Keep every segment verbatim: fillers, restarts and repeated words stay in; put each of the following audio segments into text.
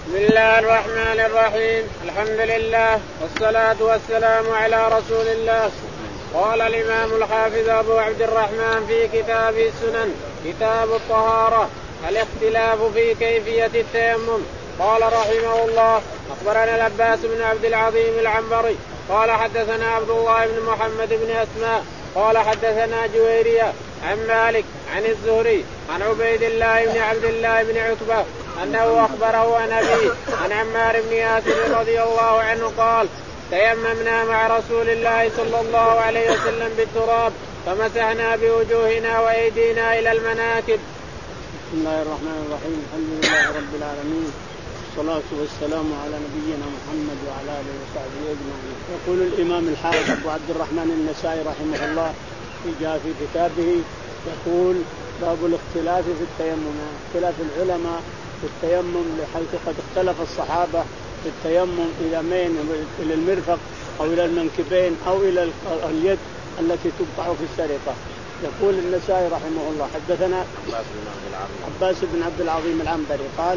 بسم الله الرحمن الرحيم. الحمد لله والصلاة والسلام على رسول الله. قال الإمام الحافظ أبو عبد الرحمن في كتابه السنن كتاب الطهارة الاختلاف في كيفية التيمم. قال رحمه الله أخبرنا العباس بن عبد العظيم العنبري قال حدثنا عبد الله بن محمد بن أسماء قال حدثنا جويرية عن مالك عن الزهري عن عبيد الله بن عبد الله بن عتبة أنه أخبره عن أبيه عن عمار بن ياسر رضي الله عنه قال تيممنا مع رسول الله صلى الله عليه وسلم بالتراب فمسحنا بوجوهنا وأيدينا إلى المناكب. بسم الله الرحمن الرحيم. الحمد لله رب العالمين والصلاة والسلام على نبينا محمد وعلى آله وصحبه أجمعين. يقول الإمام الحافظ أبو عبد الرحمن النسائي رحمه الله جاء في كتابه يقول باب الاختلاف في التيمم، اختلاف العلماء في التيمم لحيث قد اختلف الصحابة في التيمم إلى مين، إلى المرفق أو إلى المنكبين أو إلى اليد التي تقطع في السرقة. يقول النسائي رحمه الله حدثنا عباس بن عبد العظيم العنبري قال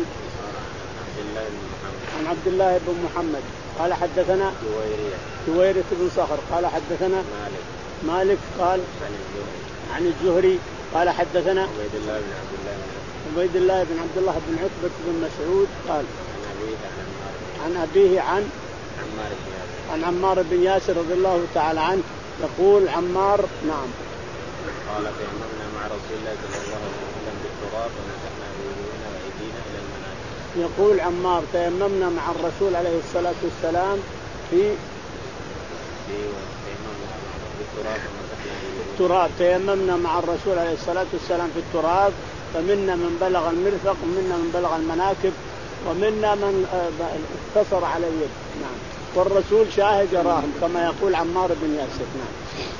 عن عبد الله بن محمد قال حدثنا جويرية بن صخر قال حدثنا مالك, مالك قال عن الزهري قال حدثنا عبيد الله بن عبد الله عبيد الله بن عبد الله بن عتبة بن مسعود قال عن أبيه عن عن عمار بن ياسر رضي الله تعالى عنه يقول عمار نعم قال تيممنا مع رسول الله صلى الله عليه وسلم بالتراب ومسحنا بوجوهنا وأيدينا إلى المناكب. يقول عمار تيممنا مع الرسول عليه الصلاة والسلام في التراب تيممنا مع الرسول عليه الصلاة والسلام في التراب فمنا من بلغ المرفق ومنا من بلغ المناكب ومنا من اقتصر على اليد. نعم والرسول شاهد يراهم كما يقول عمار بن ياسر. نعم.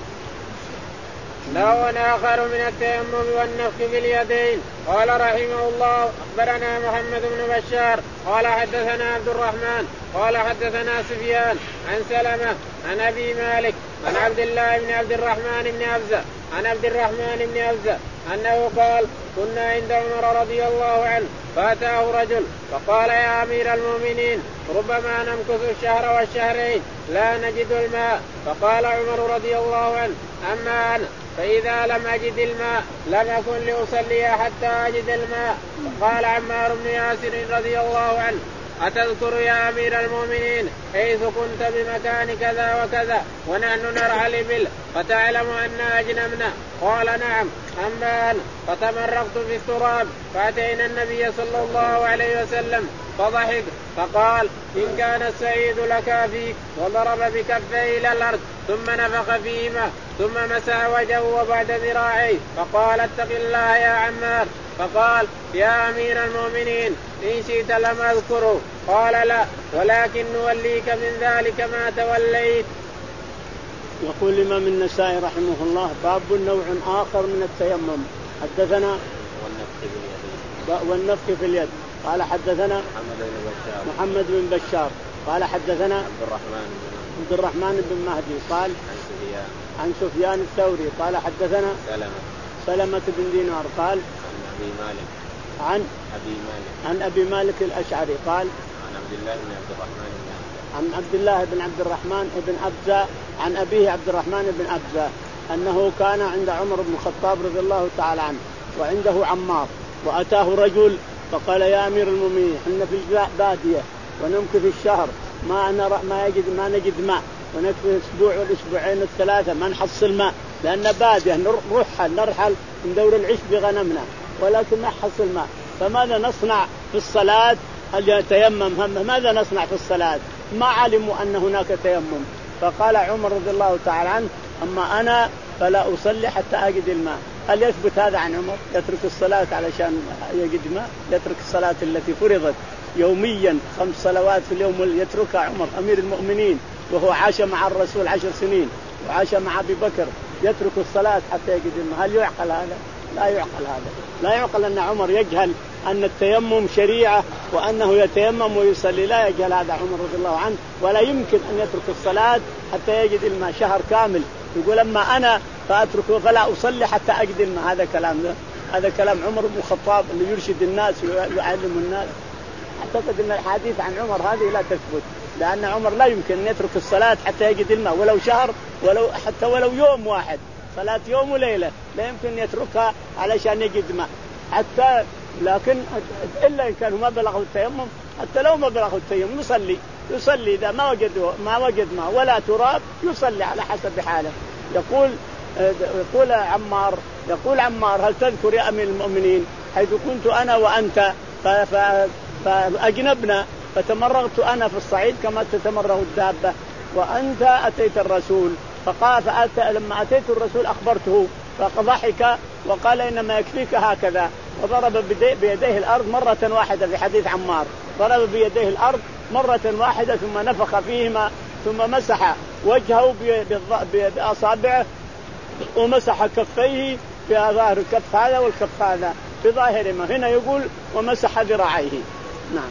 نوع آخر من التيمم والنفخ في اليدين. قال رحمه الله أخبرنا محمد بن بشار قال حدثنا عبد الرحمن قال حدثنا سفيان عن سلمة عن أبي مالك عن عبد الله بن عبد الرحمن بن أبزة عن عبد الرحمن بن أبزة أنه قال كنا عند عمر رضي الله عنه فأتاه رجل فقال يا أمير المؤمنين ربما نمكث الشهر والشهرين لا نجد الماء. فقال عمر رضي الله عنه أما أنا فإذا لم أجد الماء لم أكن لأصلي حتى أجد الماء. فقال عمار بن ياسر رضي الله عنه أتذكر يا أمير المؤمنين حيث كنت بمكان كذا وكذا ونحن نرعى الإبل فتعلم أننا أجنبنا؟ قال نعم. أما أنا فتمرقت في التراب فأتينا النبي صلى الله عليه وسلم فضحك فقال إن كان السعيد لك فيك وضرب بكفيه إلى الأرض ثم نفخ فيهما ثم مسح وجهه وبعد ذراعيه فقال اتق الله يا عمار. فقال يا أمير المؤمنين إن شئت لم أذكره. قال لا ولكن نوليك من ذلك ما توليت. يقول الإمام النسائي رحمه الله باب نوع آخر من التيمم. حدثنا والنفخ في اليد قال حدثنا محمد بن بشار محمد بن بشار قال حدثنا عبد الرحمن عبد الرحمن بن مهدي قال عن سفيان عن سفيان الثوري قال حدثنا سلمة سلمة بن دينار قال عن أبي مالك عن أبي مالك عن أبي مالك الأشعري قال عن عبد الله بن عبد الرحمن بن عن عبد الله بن عبد الرحمن بن أبزة عن أبيه عبد الرحمن بن أبزة أنه كان عند عمر بن الخطاب رضي الله تعالى عنه وعنده عمار وأتاه رجل فقال يا أمير المؤمنين إحنا في بادية ونمكث الشهر ما نرى ما يجد ما نجد ماء ونكفي الأسبوع والأسبوعين الثلاثة ما نحصل ماء لأن بادية نرحل نرحل ندور العيش بغنمنا ولكن ما حصل ماء فماذا نصنع في الصلاة؟ هل يتيمم هم ماذا نصنع في الصلاة؟ ما علموا أن هناك تيمم. فقال عمر رضي الله تعالى عنه أما أنا فلا أصلي حتى أجد الماء. هل يثبت هذا عن عمر؟ يترك الصلاة علشان يجد ماء؟ يترك الصلاة التي فرضت يوميا خمس صلوات في اليوم يتركها عمر أمير المؤمنين وهو عاش مع الرسول عشر سنين وعاش مع أبي بكر يترك الصلاة حتى يجد الماء؟ هل يعقل هذا؟ لا يعقل هذا. لا يعقل أن عمر يجهل أن التيمم شريعة وأنه يتيمم ويصلي. لا يجهل هذا عمر رضي الله عنه ولا يمكن أن يترك الصلاة حتى يجد الماء شهر كامل. يقول أما أنا فأتركه فلا أصلي حتى أجد الماء. هذا كلام هذا كلام عمر بن الخطاب اللي يرشد الناس ويعلم الناس. أعتقد أن الحديث عن عمر هذه لا تثبت، لأن عمر لا يمكن أن يترك الصلاة حتى يجد الماء ولو شهر، ولو حتى ولو يوم واحد، صلاة يوم وليلة لا يمكن أن يتركها علشان يجد ماء حتى. لكن إلا إن كان ما بلغه التيمم، حتى لو ما بلغه التيمم يصلي يصلي إذا ما وجد ما وجد ماء ولا تراب يصلي على حسب حاله. يقول يقول عمار يقول عمار هل تذكر يا أمير المؤمنين حيث كنت أنا وأنت فأجنبنا فتمرغت أنا في الصعيد كما تتمرغ الدابة، وأنت أتيت الرسول فقال فأتى لما أتيت الرسول أخبرته فضحك وقال إنما يكفيك هكذا، وضرب بيديه الأرض مرة واحدة. في حديث عمار ضرب بيديه الأرض مرة واحدة ثم نفخ فيهما ثم مسح وجهه بأصابعه ومسح كفيه في ظاهر الكف هذا والكف هذا بظاهرهما. هنا يقول ومسح ذراعيه. نعم.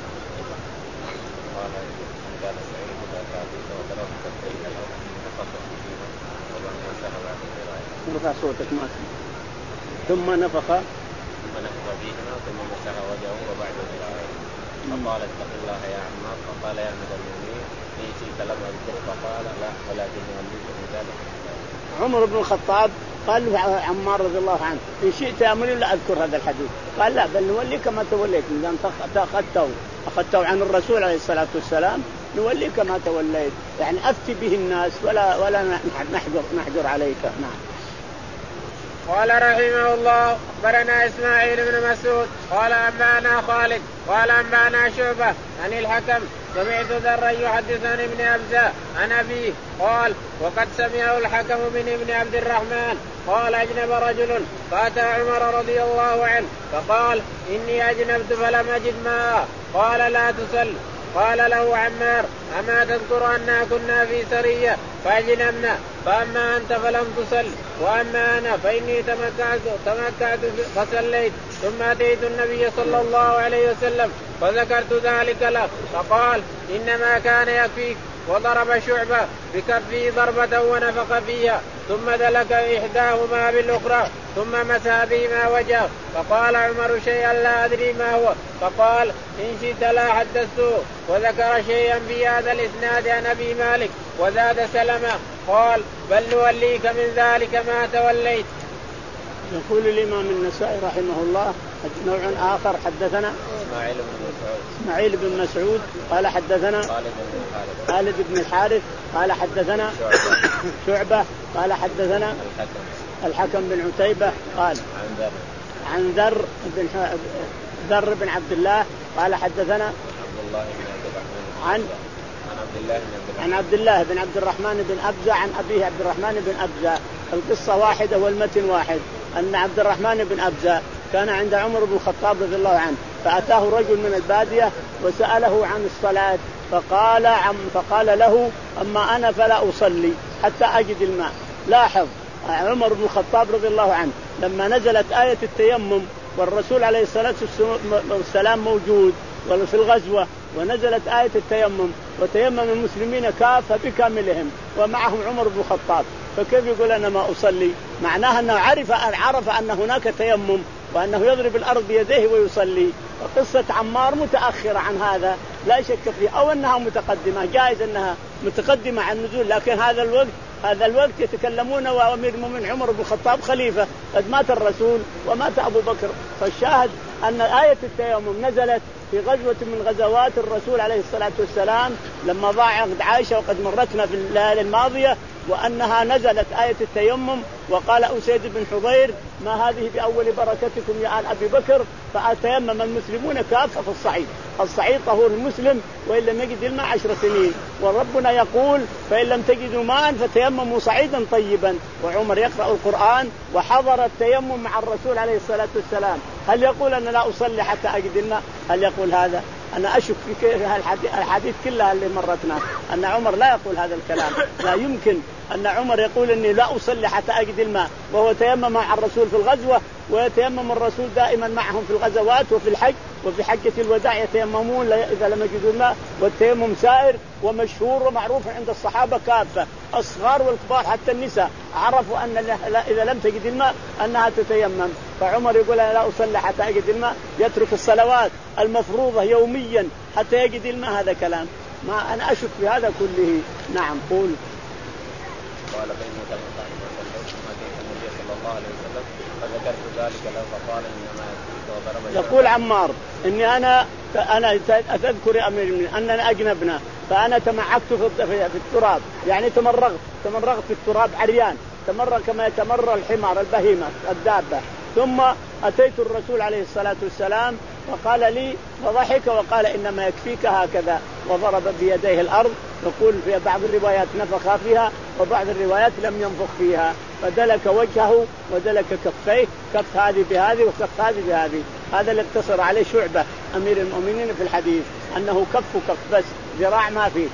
رفع صوتك ما ثم نفخ ثم نفخ فيهما ثم مسح وجهه وبعد ذراعيه فقال اتق الله يا عمار. فقال يا أمير المؤمنين إن شئت لم أذكر. فقال لا ولكن يوليك من ذلك. عمر بن الخطاب قال عمار رضي الله عنه إن شئت يا أمير لا أذكر هذا الحديث. قال لا بل نوليك ما توليت، إذا أخذته أخذته عن الرسول عليه الصلاة والسلام نوليك ما توليت، يعني أفتي به الناس ولا ولا نحجر نحجر عليك. نعم. قال رحمه الله أخبرنا إسماعيل بن مسعود قال أنبأنا خالد قال أنبأنا شعبة عن الحكم سمعت ذرا يحدث عن ابن أبزة عن أبيه قال وقد سمعه الحكم من ابن عبد الرحمن قال أجنب رجل فأتى عمر رضي الله عنه فقال إني أجنبت فلم أجد ماء قال لا تصل. قال له عمار أما تذكر أننا كنا في سرية فأجنبنا فأما أنت فلم تصل وأما أنا فإني تمكعت, تمكعت فصليت ثم أتيت النبي صلى الله عليه وسلم فذكرت ذلك له فقال إنما كان يكفيك. وضرب شعبة بكفه ضربة ونفخ فيها ثم دلك إحداهما بالأخرى ثم مسح بهما وجهه. فقال عمر شيئا لا أدري ما هو فقال إن شئت لا حدثته. وذكر شيئا في هذا الإسناد عن أبي مالك وزاد سلمة قال بل نوليك من ذلك ما توليت. يقول الإمام النسائي رحمه الله نوع آخر حدثنا إسماعيل بن مسعود إسماعيل بن مسعود قال حدثنا خالد بن الحارث قال حدثنا شعبة قال حدثنا الحكم بن عتيبة قال عن ذر بن ذر بن عبد الله قال حدثنا عبد الله بن عبد الرحمن عن عن عبد الله بن عبد الرحمن بن أبزة عن أبيه عبد الرحمن بن أبزة. القصة واحدة والمتن واحد. أن عبد الرحمن بن أبزة كان عند عمر بن الخطاب رضي الله عنه فأتاه رجل من البادية وسأله عن الصلاة فقال عم فقال له أما أنا فلا أصلي حتى أجد الماء. لاحظ عمر بن الخطاب رضي الله عنه لما نزلت آية التيمم والرسول عليه الصلاة والسلام موجود في الغزوة ونزلت آية التيمم وتيمم المسلمين كافة بكاملهم ومعهم عمر بن الخطاب، فكيف يقول أنا ما أصلي؟ معناها أنه عرف عرف أن هناك تيمم وأنه يضرب الأرض بيديه ويصلي. وقصة عمار متأخرة عن هذا لا شك فيه، أو أنها متقدمة، جائز أنها متقدمة عن النزول، لكن هذا الوقت هذا الوقت يتكلمون وأمير المؤمنين عمر بن الخطاب خليفة قد مات الرسول ومات أبو بكر. فالشاهد أن آية التيمم نزلت في غزوة من غزوات الرسول عليه الصلاة والسلام لما ضاع عقد عائشة وقد مرتنا في الليالي الماضية، وأنها نزلت آية التيمم وقال أسيد بن حضير ما هذه بأول بركتكم يا آل أبي بكر، فأتيمم المسلمون كافة في الصعيد. الصعيد طهور المسلم وإن لم يجد الماء عشر سنين، وربنا يقول فإن لم تجدوا ماء فتيمموا صعيدا طيبا. وعمر يقرأ القرآن وحضر التيمم مع الرسول عليه الصلاة والسلام. هل يقول أنا لا أصلي حتى أجد الماء؟ هل يقول هذا؟ أنا أشك في الحديث كلها اللي مرتنا أن عمر لا يقول هذا الكلام. لا يمكن أن عمر يقول إني لا أصلي حتى أجد الماء وهو تيمم مع الرسول في الغزوة، ويتيمم الرسول دائما معهم في الغزوات وفي الحج وفي حجة الوداع يتيممون إذا لم يجدوا الماء. والتيمم سائر ومشهور ومعروف عند الصحابة كافة، الصغار والكبار حتى النساء عرفوا أن إذا لم تجد الماء أنها تتيمم. فعمر يقول أنا لا أصلي حتى أجد الماء، يترك الصلوات المفروضة يوميا حتى يجد الماء. هذا كلام ما أنا أشك في هذا كله. نعم قول. قال فإنه كان النبي صلى الله عليه وسلم فذكرت ذلك له فقال إنما يكفيك وضرب. يقول عمار إني أنا أنا أتذكر يا أمير المؤمنين أننا أجنبنا فأنا تمعكت في التراب، يعني تمرغت تمرغت في التراب عريان، تمرغ كما يتمرغ الحمار البهيمة الدابة. ثم أتيت الرسول عليه الصلاة والسلام وقال لي فضحك وقال إنما يكفيك هكذا، وضرب بيديه الأرض. يقول في بعض الروايات نفخ فيها وبعض الروايات لم ينفخ فيها، فدلك وجهه ودلك كفيه، كف هذه بهذه وكف هذه بهذه. هذا اللي اقتصر عليه شعبة أمير المؤمنين في الحديث أنه كف كف بس، ذراع ما فيه.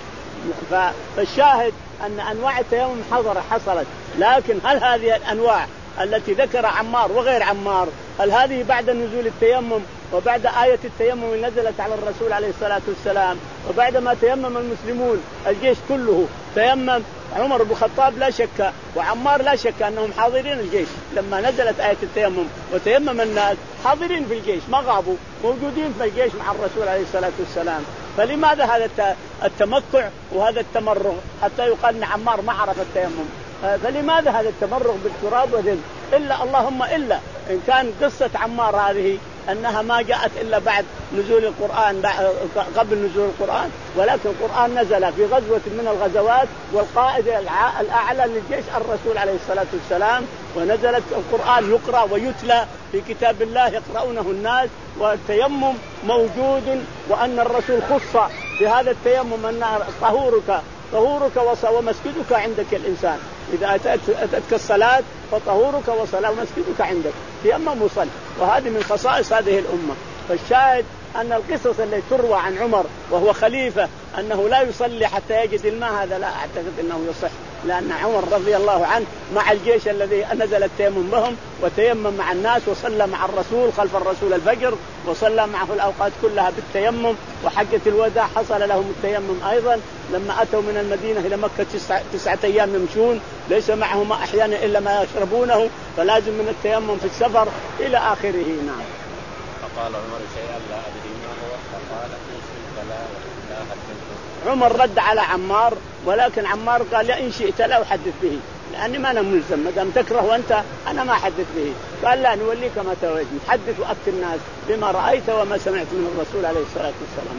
فالشاهد أن أنواع التيمم حضر حصلت، لكن هل هذه الأنواع التي ذكر عمار وغير عمار هل هذه بعد نزول التيمم وبعد آية التيمم اللي نزلت على الرسول عليه الصلاة والسلام وبعد ما تيمم المسلمون الجيش كله تيمم؟ عمر بن الخطاب لا شك وعمار لا شك أنهم حاضرين الجيش لما نزلت آية التيمم وتيمم الناس، حاضرين في الجيش ما غابوا، موجودين في الجيش مع الرسول عليه الصلاة والسلام. فلماذا هذا التمتع وهذا التمرغ حتى يقال أن عمار ما عرف التيمم؟ فلماذا هذا التمرغ بالتراب وذل؟ إلا اللهم إلا إن كان قصة عمار هذه أنها ما جاءت إلا بعد نزول القرآن، قبل نزول القرآن، ولكن القرآن نزل في غزوة من الغزوات والقائد الأعلى للجيش الرسول عليه الصلاة والسلام، ونزلت القرآن يقرأ ويتلى في كتاب الله يقرؤونه الناس، والتيمم موجود، وأن الرسول خص بهذا التيمم أن طهورك طهورك ومسجدك عندك الإنسان، إذا أتتك الصلاة فطهورك وصلاة ومسجدك عندك تيمم وصل. وهذه من خصائص هذه الأمة. فالشاهد أن القصص التي تروى عن عمر وهو خليفة أنه لا يصلي حتى يجد الماء، هذا لا أعتقد أنه يصح، لأن عمر رضي الله عنه مع الجيش الذي نزل التيمم بهم وتيمم مع الناس وصلى مع الرسول خلف الرسول الفجر وصلى معه الأوقات كلها بالتيمم، وحجة الوداع حصل لهم التيمم أيضا لما أتوا من المدينة إلى مكة تسعة, تسعة أيام يمشون ليس معهم أحيانا إلا ما يشربونه، فلازم من التيمم في السفر إلى آخره. نعم. فقال عمر شيئا لا أدري ما هو فقال إن شئت لا لا أحدث. عمر رد على عمار، ولكن عمار قال إن شئت لا أحدث به، لأني ما أنا ملزم، ما دام تكره وأنت أنا ما أحدث به. قال لا نوليك ما تريد، حدث وأفتي الناس بما رأيت وما سمعت من الرسول عليه الصلاة والسلام.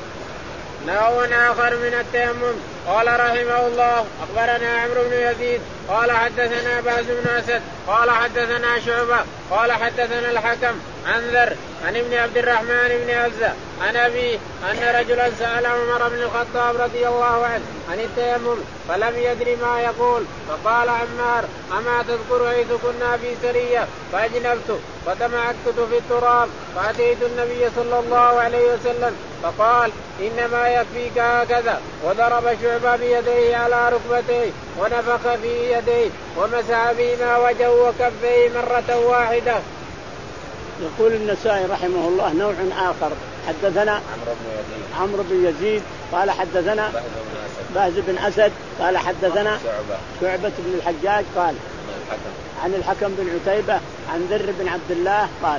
نوع آخر من التيمم. قال رحمه الله أخبرنا عمرو بن يزيد قال حدثنا باز بن أسد قال حدثنا شعبة قال حدثنا الحكم عن ذر عن ابن عبد الرحمن بن عزة عن أبيه أن رجلا سأل عمر بن الخطاب رضي الله عنه عن التيمم فلم يدر ما يقول، فقال عمار أما تذكر حيث كنا في سرية فأجنبت فتمعكت في التراب فأتيت النبي صلى الله عليه وسلم فقال إنما يكفيك هكذا، وضرب شعبة بيديه على ركبتيه ونفخ في يديه ومسح بهما وجهه وكفيه مرة واحدة. يقول النسائي رحمه الله نوع آخر. حدثنا عمرو بن يزيد قال حدثنا باز بن أسد قال حدثنا شعبة بن الحجاج قال عن الحكم بن عتيبة عن ذر بن عبد الله قال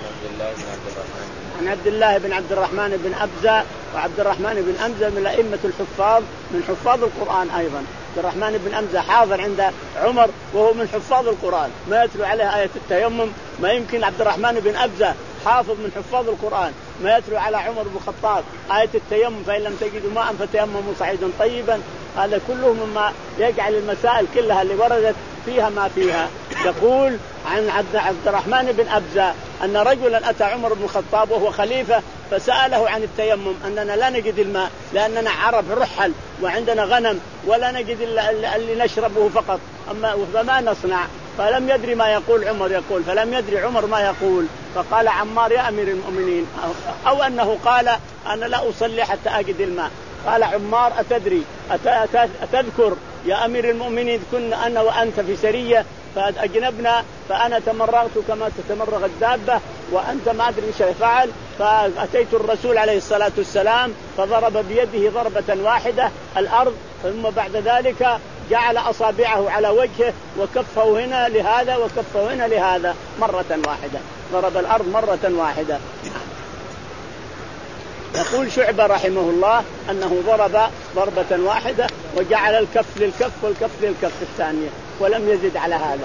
عن عبد الله بن عبد الرحمن بن أبزة، وعبد الرحمن بن أمزة من أئمة الحفاظ من حفاظ القرآن أيضا. عبد الرحمن بن أمزة حاضر عند عمر وهو من حفاظ القرآن، ما يتلو عليه آية التيمم، ما يمكن عبد الرحمن بن أبزة حافظ من حفاظ القرآن ما يتلو على عمر بن الخطاب آية التيمم فإن لم تجدوا ماء فتيمموا صعيدا طيبا. هذا كله مما يجعل المسائل كلها اللي وردت فيها ما فيها. يقول عن عبد الرحمن بن أبزة أن رجلا أتى عمر بن الخطاب وهو خليفة فسأله عن التيمم أننا لا نجد الماء لأننا عرب رحل وعندنا غنم ولا نجد اللي نشربه فقط، أما فما نصنع؟ فلم يدري ما يقول عمر، يقول فلم يدري عمر ما يقول، فقال عمار يا أمير المؤمنين، أو أنه قال أنا لا أصلي حتى أجد الماء. قال عمار أتدري أتذكر يا أمير المؤمنين كنا أنا وأنت في سرية فأجنبنا فأنا تمرغت كما تتمرغ الدابة وأنت ما أدري إيش فعل، فأتيت الرسول عليه الصلاة والسلام فضرب بيده ضربة واحدة الأرض، ثم بعد ذلك جعل أصابعه على وجهه وكفه هنا لهذا وكفه هنا لهذا مرة واحدة، ضرب الأرض مرة واحدة. يقول شعبة رحمه الله أنه ضرب ضربة واحدة وجعل الكف للكف والكف للكف الثانية ولم يزد على هذا.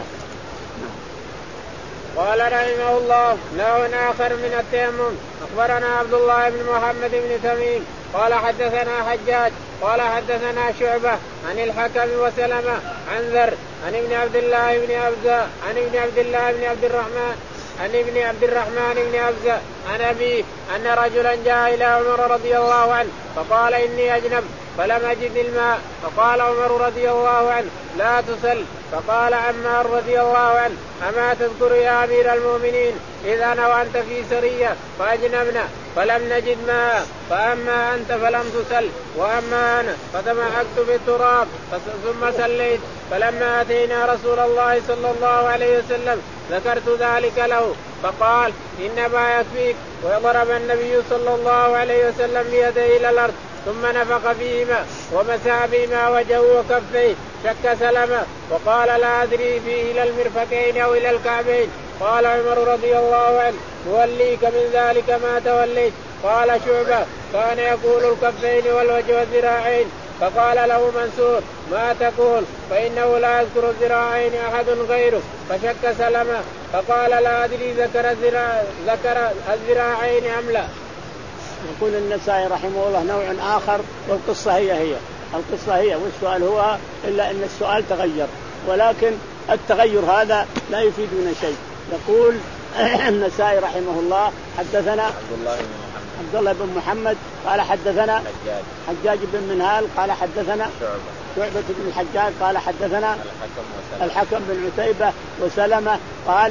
قال رحمه الله نوع آخر من التيمم. أخبرنا عبد الله بن محمد بن تميم قال حدثنا حجاج قال حدثنا شعبة عن الحكم وسلمة عن ذر عن ابن عبد الله بن أبزة عن ابن عبد الله بن عبد الرحمن عن ابن عبد الرحمن بن أبزة عن أبيه أن رجلا جاء إلى عمر رضي الله عنه فقال إني أجنب فلم أجد الماء، فقال عمر رضي الله عنه لا تسل، فقال عمار رضي الله عنه أما تذكر يا أمير المؤمنين إذا أنا وأنت في سرية فأجنبنا فلم نجد ماء، فأما أنت فلم تسل وأما أنا فتمعكت بالتراب ثم سليت، فلما أتينا رسول الله صلى الله عليه وسلم ذكرت ذلك له فقال إنما يكفيك، وضرب النبي صلى الله عليه وسلم بيديه إلى الأرض ثم نفخ فيهما ومسح بهما وجهه وكفيه، شك سلمة وقال لا أدري فيه إلى المرفقين أو إلى الكعبين. قال عمر رضي الله عنه نوليك من ذلك ما توليت. قال شعبة كان يقول الكفين والوجه والذراعين. فقال له منصور ما تقول فإنه لا يذكر الذراعين أحد غيره، فشك سلمة فقال لا أدري ذكر الذراع ذكر الذراعين أم لا. يقول النسائي رحمه الله نوع آخر والقصة هي هي القصة هي والسؤال هو إلا أن السؤال تغير، ولكن التغير هذا لا يفيدنا شيء. يقول النسائي رحمه الله حدثنا عبد الله بن محمد عبد الله بن محمد قال حدثنا حجاج حجاج بن منهال قال حدثنا شعبة شعبة بن الحجاج قال حدثنا الحكم, الحكم بن عتيبة وسلمة قال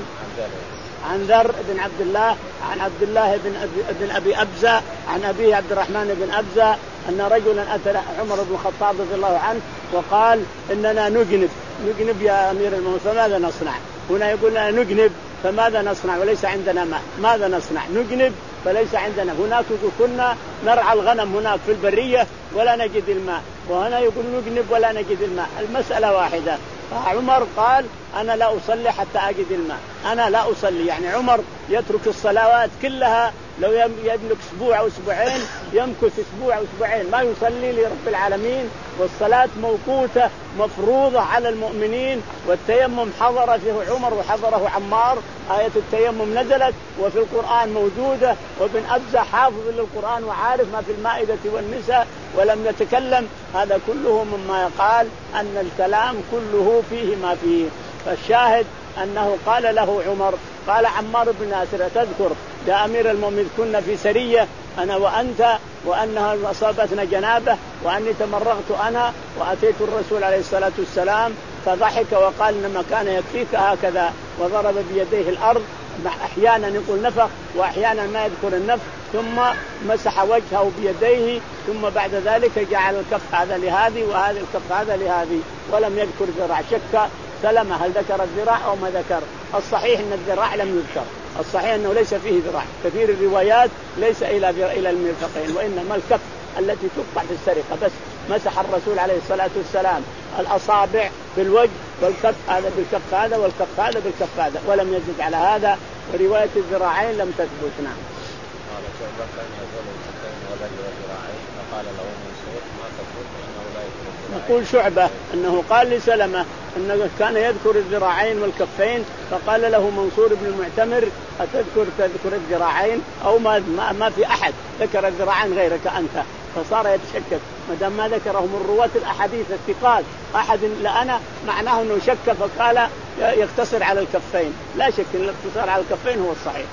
عن ذر بن عبد الله عن عبد الله بن أبي, بن أبي أبزة عن أبيه عبد الرحمن بن أبزة أن رجلا أتى عمر بن الخطاب رضي الله عنه وقال إننا نجنب نجنب يا أمير المؤمنين فماذا نصنع؟ هنا يقول لنا نجنب فماذا نصنع وليس عندنا ماء، ماذا نصنع؟ نجنب فليس عندنا. هناك كنا نرعى الغنم هناك في البرية ولا نجد الماء، وهنا يقول نجنب ولا نجد الماء، المسألة واحدة. عمر قال أنا لا أصلي حتى أجد الماء، أنا لا أصلي، يعني عمر يترك الصلوات كلها، لو يملك أسبوع أو أسبوعين يمكث أسبوع أو أسبوعين ما يصلي لرب العالمين، والصلاة موقوتة مفروضة على المؤمنين، والتيمم حضر فيه عمر وحضره عمار، آية التيمم نزلت وفي القرآن موجودة، وابن أبزة حافظ للقرآن وعارف ما في المائدة والنساء ولم يتكلم. هذا كله مما يقال أن الكلام كله فيه ما فيه. فالشاهد أنه قال له عمر قال عمار بن ياسر تذكر يا أمير المؤمنين كنا في سرية أنا وأنت وأنها أصابتنا جنابة وأني تمرغت أنا وأتيت الرسول عليه الصلاة والسلام فضحك وقال إنما كان يكفيك هكذا، وضرب بيديه الأرض، أحيانا يقول نفخ وأحيانا ما يذكر النفخ، ثم مسح وجهه بيديه، ثم بعد ذلك جعل الكف هذا لهذه وهذا الكف هذا لهذه ولم يذكر ذراع. شك سلمة هل ذكر الذراع أو ما ذكر؟ الصحيح أن الذراع لم يذكر، الصحيح أنه ليس فيه ذراع، كثير الروايات ليس إلى إلى المرفقين، وإنما الكف التي تقطع في السرقة بس. مسح الرسول عليه الصلاة والسلام الأصابع بالوجه والكف هذا بالكف هذا والكف هذا بالكف هذا ولم يزد على هذا، ورواية الذراعين لم تثبت. نعم. قال شعبة كان يقول الكفين وبل والذراعين فقال له منصور ما تقول فإنه لا يذكر الذراعين. يقول شعبة أنه قال لسلمة أنه كان يذكر الذراعين والكفين، فقال له منصور بن المعتمر أتذكر تذكر الذراعين أو ما, ما, ما في أحد ذكر الذراعين غيرك أنت؟ فصار يتشكك ما دام ما ذكره من رواة الأحاديث الثقات أحد لأنا معناه أنه شك، فقال يقتصر على الكفين. لا شك أن الاقتصار على الكفين هو الصحيح.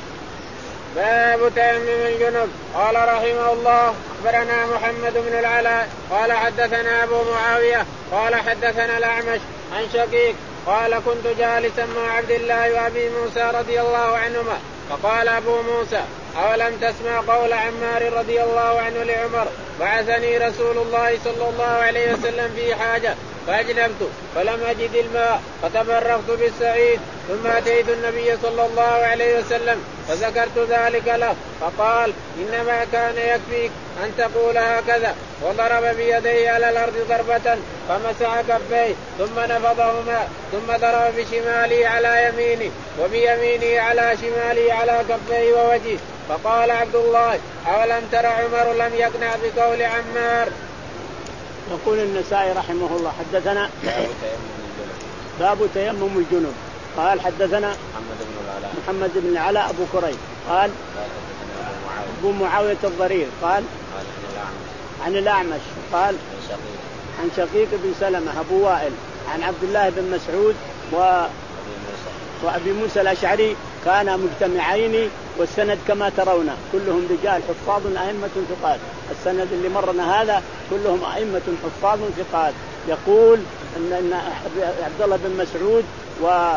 باب تيمم الجنب. قال رحمه الله أخبرنا محمد بن العلاء قال حدثنا أبو معاوية قال حدثنا الأعمش عن شقيق قال كنت جالسا مع عبد الله وأبي موسى رضي الله عنهما فقال أبو موسى أولم تسمع قول عمار رضي الله عنه لعمر بعثني رسول الله صلى الله عليه وسلم في حاجة فأجنبت فلم أجد الماء فتبركت بالسعيد ثم أتيت النبي صلى الله عليه وسلم فذكرت ذلك له فقال إنما كان يكفيك أن تقول هكذا، وضرب بيديه على الأرض ضربة فمسح كفيه ثم نفضهما ثم ضرب بشماله على يمينه وبيمينه على شماله على كفيه ووجهه. فقال عبد الله أولم تر عمر لم يقنع بقول عمار. يقول النسائي رحمه الله حدثنا باب تيمم الجنوب. قال حدثنا محمد بن العلاء محمد بن العلاء أبو كريب قال أبو معاوية الضرير قال عن الأعمش قال عن شقيق بن سلمة أبو وائل عن عبد الله بن مسعود و وأبي موسى الأشعري كانا مجتمعين، والسند كما ترون كلهم رجال حفاظ أئمة ثقات. السند اللي مرنا هذا كلهم أئمة حفاظ ثقات. يقول أن أن عبد الله بن مسعود و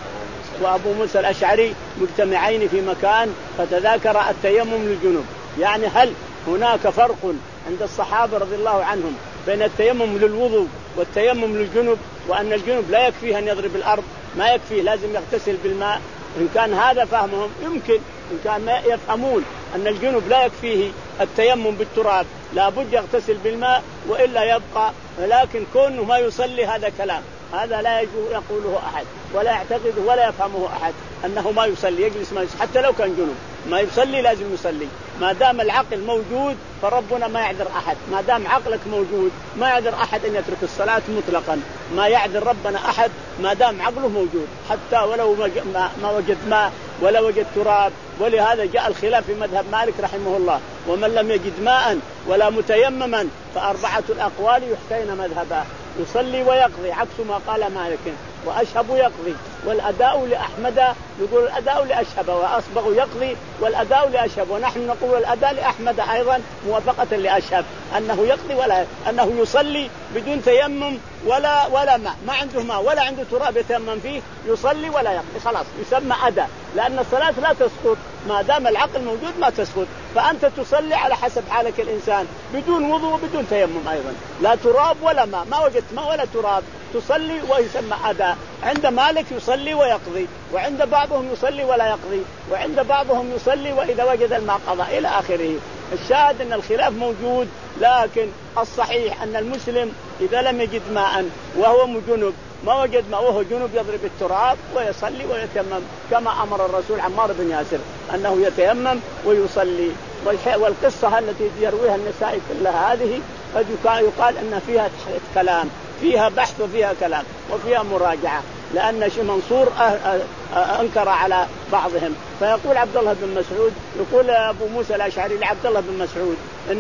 وأبو موسى الأشعري مجتمعين في مكان فتذاكر التيمم للجنوب. يعني هل هناك فرق عند الصحابة رضي الله عنهم بين التيمم للوضوء والتيمم للجنوب، وأن الجنوب لا يكفيه أن يضرب الأرض، ما يكفيه لازم يغتسل بالماء؟ إن كان هذا فهمهم يمكن، إن كان ما يفهمون أن الجنوب لا يكفيه التيمم بالتراب لا بد يغتسل بالماء وإلا يبقى. ولكن كونه ما يصلي هذا كلام، هذا لا يقوله أحد ولا يعتقده ولا يفهمه أحد أنه ما يصلي، يجلس ما يصلي حتى لو كان جنوب ما يصلي لازم يصلي. ما دام العقل موجود فربنا ما يعذر أحد، ما دام عقلك موجود ما يعذر أحد أن يترك الصلاة مطلقا، ما يعذر ربنا أحد ما دام عقله موجود، حتى ولو ما وجد ماء ولا وجد تراب. ولهذا جاء الخلاف في مذهب مالك رحمه الله: ومن لم يجد ماء ولا متيمما فأربعة الأقوال يحكين مذهبا، يصلي ويقضي عكس ما قال مالك، وأشهب يقضي، والأداء لأحمد يقول الأداء لأشهب، وأصبغ يقضي والأداء لأشهب، ونحن نقول الأداء لأحمد أيضا موافقة لأشهب أنه يقضي ولا أنه يصلي بدون تيمم ولا ولا ماء، ما عنده ماء ولا عنده تراب يتيمم فيه، يصلي ولا يقضي، خلاص يسمى أداء، لأن الصلاة لا تسقط ما دام العقل موجود ما تسقط. فأنت تصلي على حسب حالك الإنسان بدون وضوء وبدون تيمم أيضا، لا تراب ولا ماء، ما وجدت ماء ولا تراب تصلي ويسمى أداء. عند مالك يصلي ويقضي، وعند بعضهم يصلي ولا يقضي، وعند بعضهم يصلي وإذا وجد الماء قضى إلى آخره. الشاهد أن الخلاف موجود، لكن الصحيح أن المسلم إذا لم يجد ماء وهو جنب ما وجد ماء وهو جنب يضرب التراب ويصلي ويتيمم كما أمر الرسول عمار بن ياسر أنه يتيمم ويصلي. والقصة التي يرويها النسائي كلها هذه قد يقال أن فيها كلام، فيها بحث وفيها كلام وفيها مراجعة، لأن شيخ منصور أنكر على بعضهم. فيقول عبد الله بن مسعود، يقول أبو موسى الأشعري لعبد الله بن مسعود إن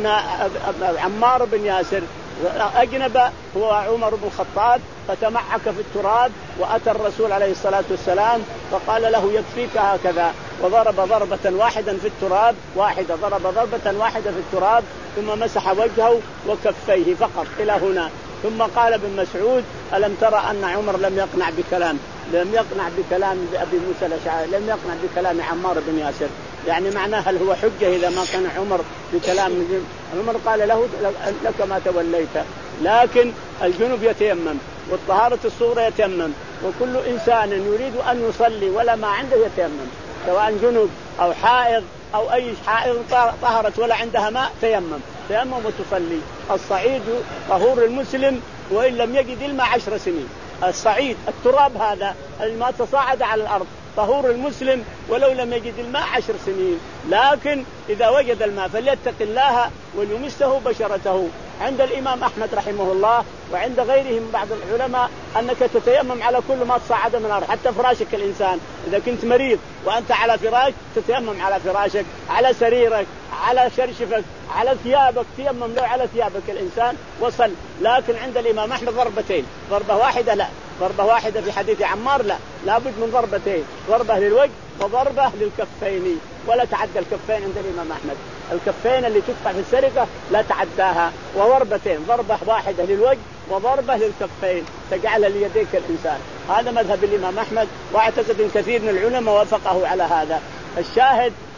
عمار بن ياسر أجنب هو عمر بن الخطاب فتمعك في التراب، وأتى الرسول عليه الصلاة والسلام فقال له يكفيك هكذا، وضرب ضربة واحدة في التراب واحدة ضرب ضربة واحدة في التراب ثم مسح وجهه وكفيه فقط إلى هنا. ثم قال ابن مسعود: ألم ترى أن عمر لم يقنع بكلام لم يقنع بكلام أبي موسى الأشعري، لم يقنع بكلام عمار بن ياسر؟ يعني معناه هل هو حجة إذا ما كان عمر بكلام عمر؟ قال له: لك ما توليت، لكن الجنوب يتيمم والطهارة الصغرى يتيمم، وكل إنسان يريد أن يصلي ولا ما عنده يتيمم، سواء جنوب أو حائض أو أي حائض طهرت ولا عندها ماء تيمم تيمم وتصلي. الصعيد طهور المسلم وإن لم يجد الماء عشر سنين. الصعيد التراب هذا الماء تصاعد على الأرض طهور المسلم ولو لم يجد الماء عشر سنين، لكن إذا وجد الماء فليتق الله وليمسه بشرته. عند الإمام أحمد رحمه الله وعند غيره من بعض العلماء أنك تتيمم على كل ما تصاعد من الأرض، حتى فراشك الإنسان إذا كنت مريض وأنت على فراش تتيمم على فراشك، على سريرك، على شرشفك، على ثيابك، تيمم لو على ثيابك الإنسان وصل. لكن عند الإمام أحمد ضربتين، ضربة واحدة لا، ضربة واحدة في حديث عمار لا، لابد من ضربتين، ضربة للوجه وضربة للكفين، ولا تعدى الكفين عند الإمام أحمد. الكفين اللي تدفع في السرقة لا تعداها، وضربتين، ضربة واحدة للوجه وضربة للكفين تجعل ليديك الإنسان. هذا مذهب الإمام أحمد، واعتقد كثير من العلماء وافقه على هذا. الشاهد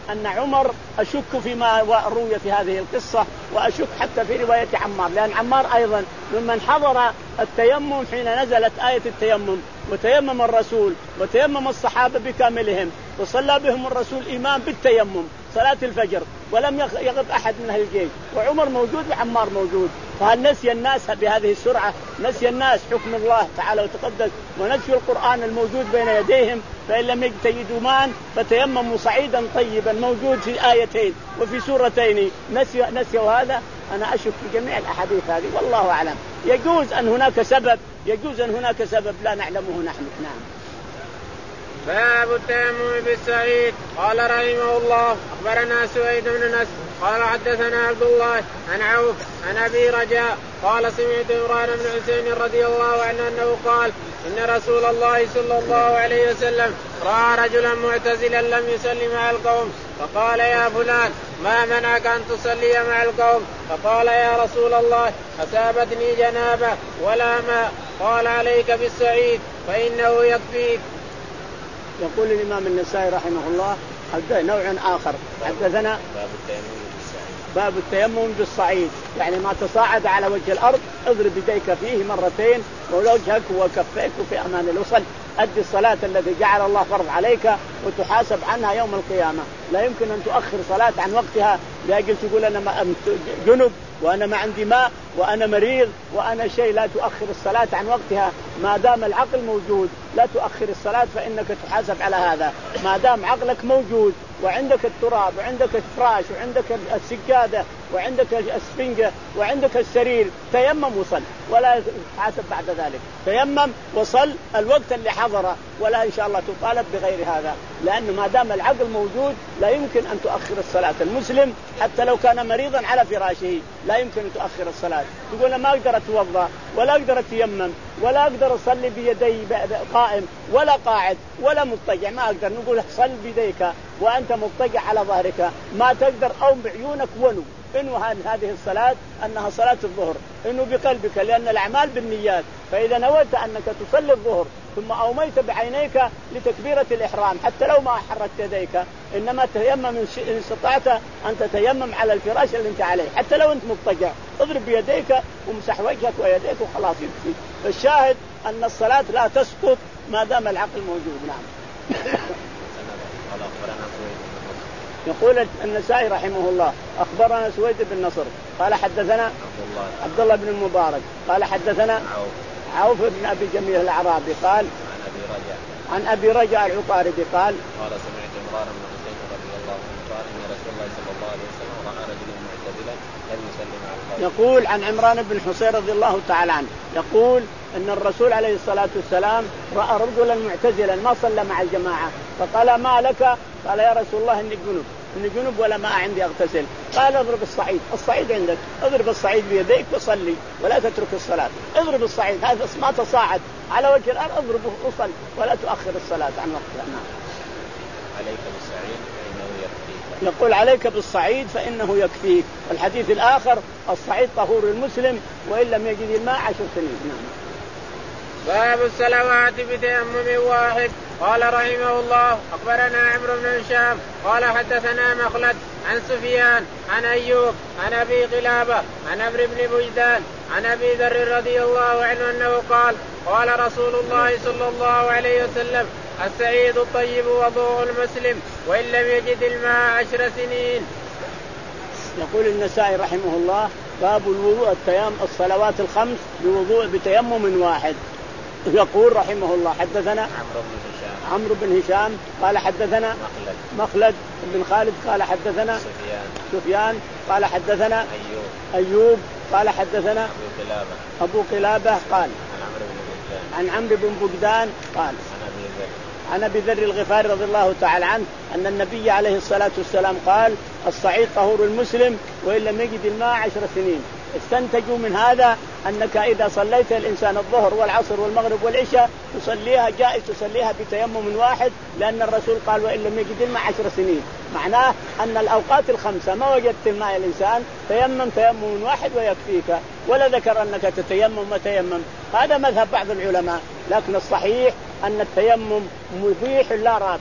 أن عمر أشك فيما روي في هذه القصة، وأشك حتى في رواية عمار، لأن عمار أيضا ممن حضر التيمم حين نزلت آية التيمم، وتيمم الرسول وتيمم الصحابة بكاملهم، وصلى بهم الرسول إمام بالتيمم صلاة الفجر، ولم يغب أحد من أهل الجيش، وعمر موجود وعمار موجود. فهل نسي الناس بهذه السرعة؟ نسي الناس حكم الله تعالى وتقدس، ونسي القرآن الموجود بين يديهم، فإن لم يجتهدوا مان فتيمموا صعيدا طيبا موجود في آيتين وفي سورتين، نسي نسيوا هذا. أنا أشك في جميع الأحاديث هذه والله أعلم. يجوز أن هناك سبب، يجوز أن هناك سبب لا نعلمه نحن. نعم. باب التيمم بالسعيد. قال رحمه الله أخبرنا سويد بن نصر قال حدثنا عبد الله عن عوف عن أبي رجاء قال سمعت عمران بن حسين رضي الله عنه أنه قال إن رسول الله صلى الله عليه وسلم رأى رجلا معتزلا لم يصلي مع القوم، فقال يا فلان ما منعك أن تصلي مع القوم؟ فقال يا رسول الله أصابتني جنابة ولا ماء. قال عليك بالسعيد فإنه يكفيك. يقول الإمام النسائي رحمه الله نوع آخر حدثنا باب التيمم بالصعيد، يعني ما تصاعد على وجه الأرض اضرب يديك فيه مرتين ووجهك وكفيك في أمان الوصل، أدي الصلاة التي جعل الله فرض عليك وتحاسب عنها يوم القيامة. لا يمكن أن تؤخر صلاة عن وقتها لأجل تقول أنا ما جنب وأنا ما عندي ماء وأنا مريض وأنا شيء. لا تؤخر الصلاة عن وقتها ما دام العقل موجود، لا تؤخر الصلاة فإنك تحاسب على هذا. ما دام عقلك موجود وعندك التراب وعندك الفراش وعندك السجادة وعندك السفنجة وعندك السرير، تيمم وصل ولا تحاسب بعد ذلك. تيمم وصل الوقت اللي حضره، ولا إن شاء الله تطالب بغير هذا، لأنه ما دام العقل موجود لا يمكن أن تؤخر الصلاة. المسلم حتى لو كان مريضا على فراشه لا يمكن أن تؤخر الصلاة. تقول ما أقدر أتوضأ ولا أقدر أتيمم ولا أقدر أصلي بيدي قائم ولا قاعد ولا مضطجع، ما أقدر. نقول صل بيديك وأنت مضطجع على ظهرك، ما تقدر أو بعيونك ونو إنه هذه الصلاة أنها صلاة الظهر، إنه بقلبك، لأن الأعمال بالنيات. فإذا نويت أنك تصلي الظهر ثم أوميت بعينيك لتكبيرة الإحرام حتى لو ما حركت يديك، إنما تيمم إن استطعت أن تتيمم على الفراش اللي أنت عليه حتى لو أنت مضطجع، اضرب بيديك ومسح وجهك ويديك وخلاص يكفي. فالشاهد أن الصلاة لا تسقط ما دام العقل موجود. نعم. يقول النسائي رحمه الله أخبرنا سويد بن نصر قال حدثنا عبد الله, عبد الله بن المبارك قال حدثنا عوف, عوف بن أبي جميل الأعرابي قال عن أبي رجاء عن أبي رجاء العطاردي قال قال سمعت عمران بن حسين رضي الله عنه قال إن رسول الله صلى الله عليه وسلم رأى رجلا معتزلا لم يصلي مع القوم. يقول عن عمران بن حسين رضي الله تعالى عنه يقول أن الرسول عليه الصلاة والسلام رأى رجلا معتزلا ما صلى مع الجماعة، فقال ما لك؟ قال يا رسول الله إني جنب إني جنب ولا ما عندي أغتسل. قال اضرب الصعيد، الصعيد عندك، اضرب الصعيد بيديك وصلي ولا تترك الصلاة. اضرب الصعيد هذا ما تصاعد على وجه الأرض اضربه وصل ولا تؤخر الصلاة عن وقتها. عليك بالصعيد فإنه يكفيك. يقول عليك بالصعيد فإنه يكفيك. الحديث الآخر الصعيد طهور المسلم وإن لم يجد الماء عشر سنين. نعم. باب الصلوات بتيمم واحد. قال رحمه الله أخبرنا عمرو بن هشام قال حدثنا مخلد عن سفيان عن أيوب عن أبي قلابة عن عمرو بن بجدان عن أبي ذر رضي الله عنه أنه قال قال رسول الله صلى الله عليه وسلم السعيد الطيب وضوء المسلم وإن لم يجد الماء عشر سنين. يقول النسائي رحمه الله باب الوضوء التيمم الصلوات الخمس بوضوء بتيمم واحد. يقول رحمه الله حدثنا عمرو بن هشام عمرو بن هشام قال حدثنا مخلد مخلد بن خالد قال حدثنا سفيان سفيان قال حدثنا أيوب أيوب قال حدثنا أبو قلابة أبو قلابة قال عن عمرو بن بجدان عن عمرو بن بجدان قال عن أبي ذر عن أبي ذر الغفاري رضي الله تعالى عنه أن النبي عليه الصلاة والسلام قال الصعيد طهور المسلم وإن لم يجد الماء عشر سنين. استنتجوا من هذا أنك إذا صليت الإنسان الظهر والعصر والمغرب والعشاء تصليها جائز تصليها بتيمم واحد، لأن الرسول قال وإن لم يجد الماء عشر سنين. معناه أن الأوقات الخمسة ما وجدت الماء الإنسان تيمم تيمم واحد ويكفيك، ولا ذكر أنك تتيمم وتيمم. هذا مذهب بعض العلماء، لكن الصحيح أن التيمم مبيح لا رافع،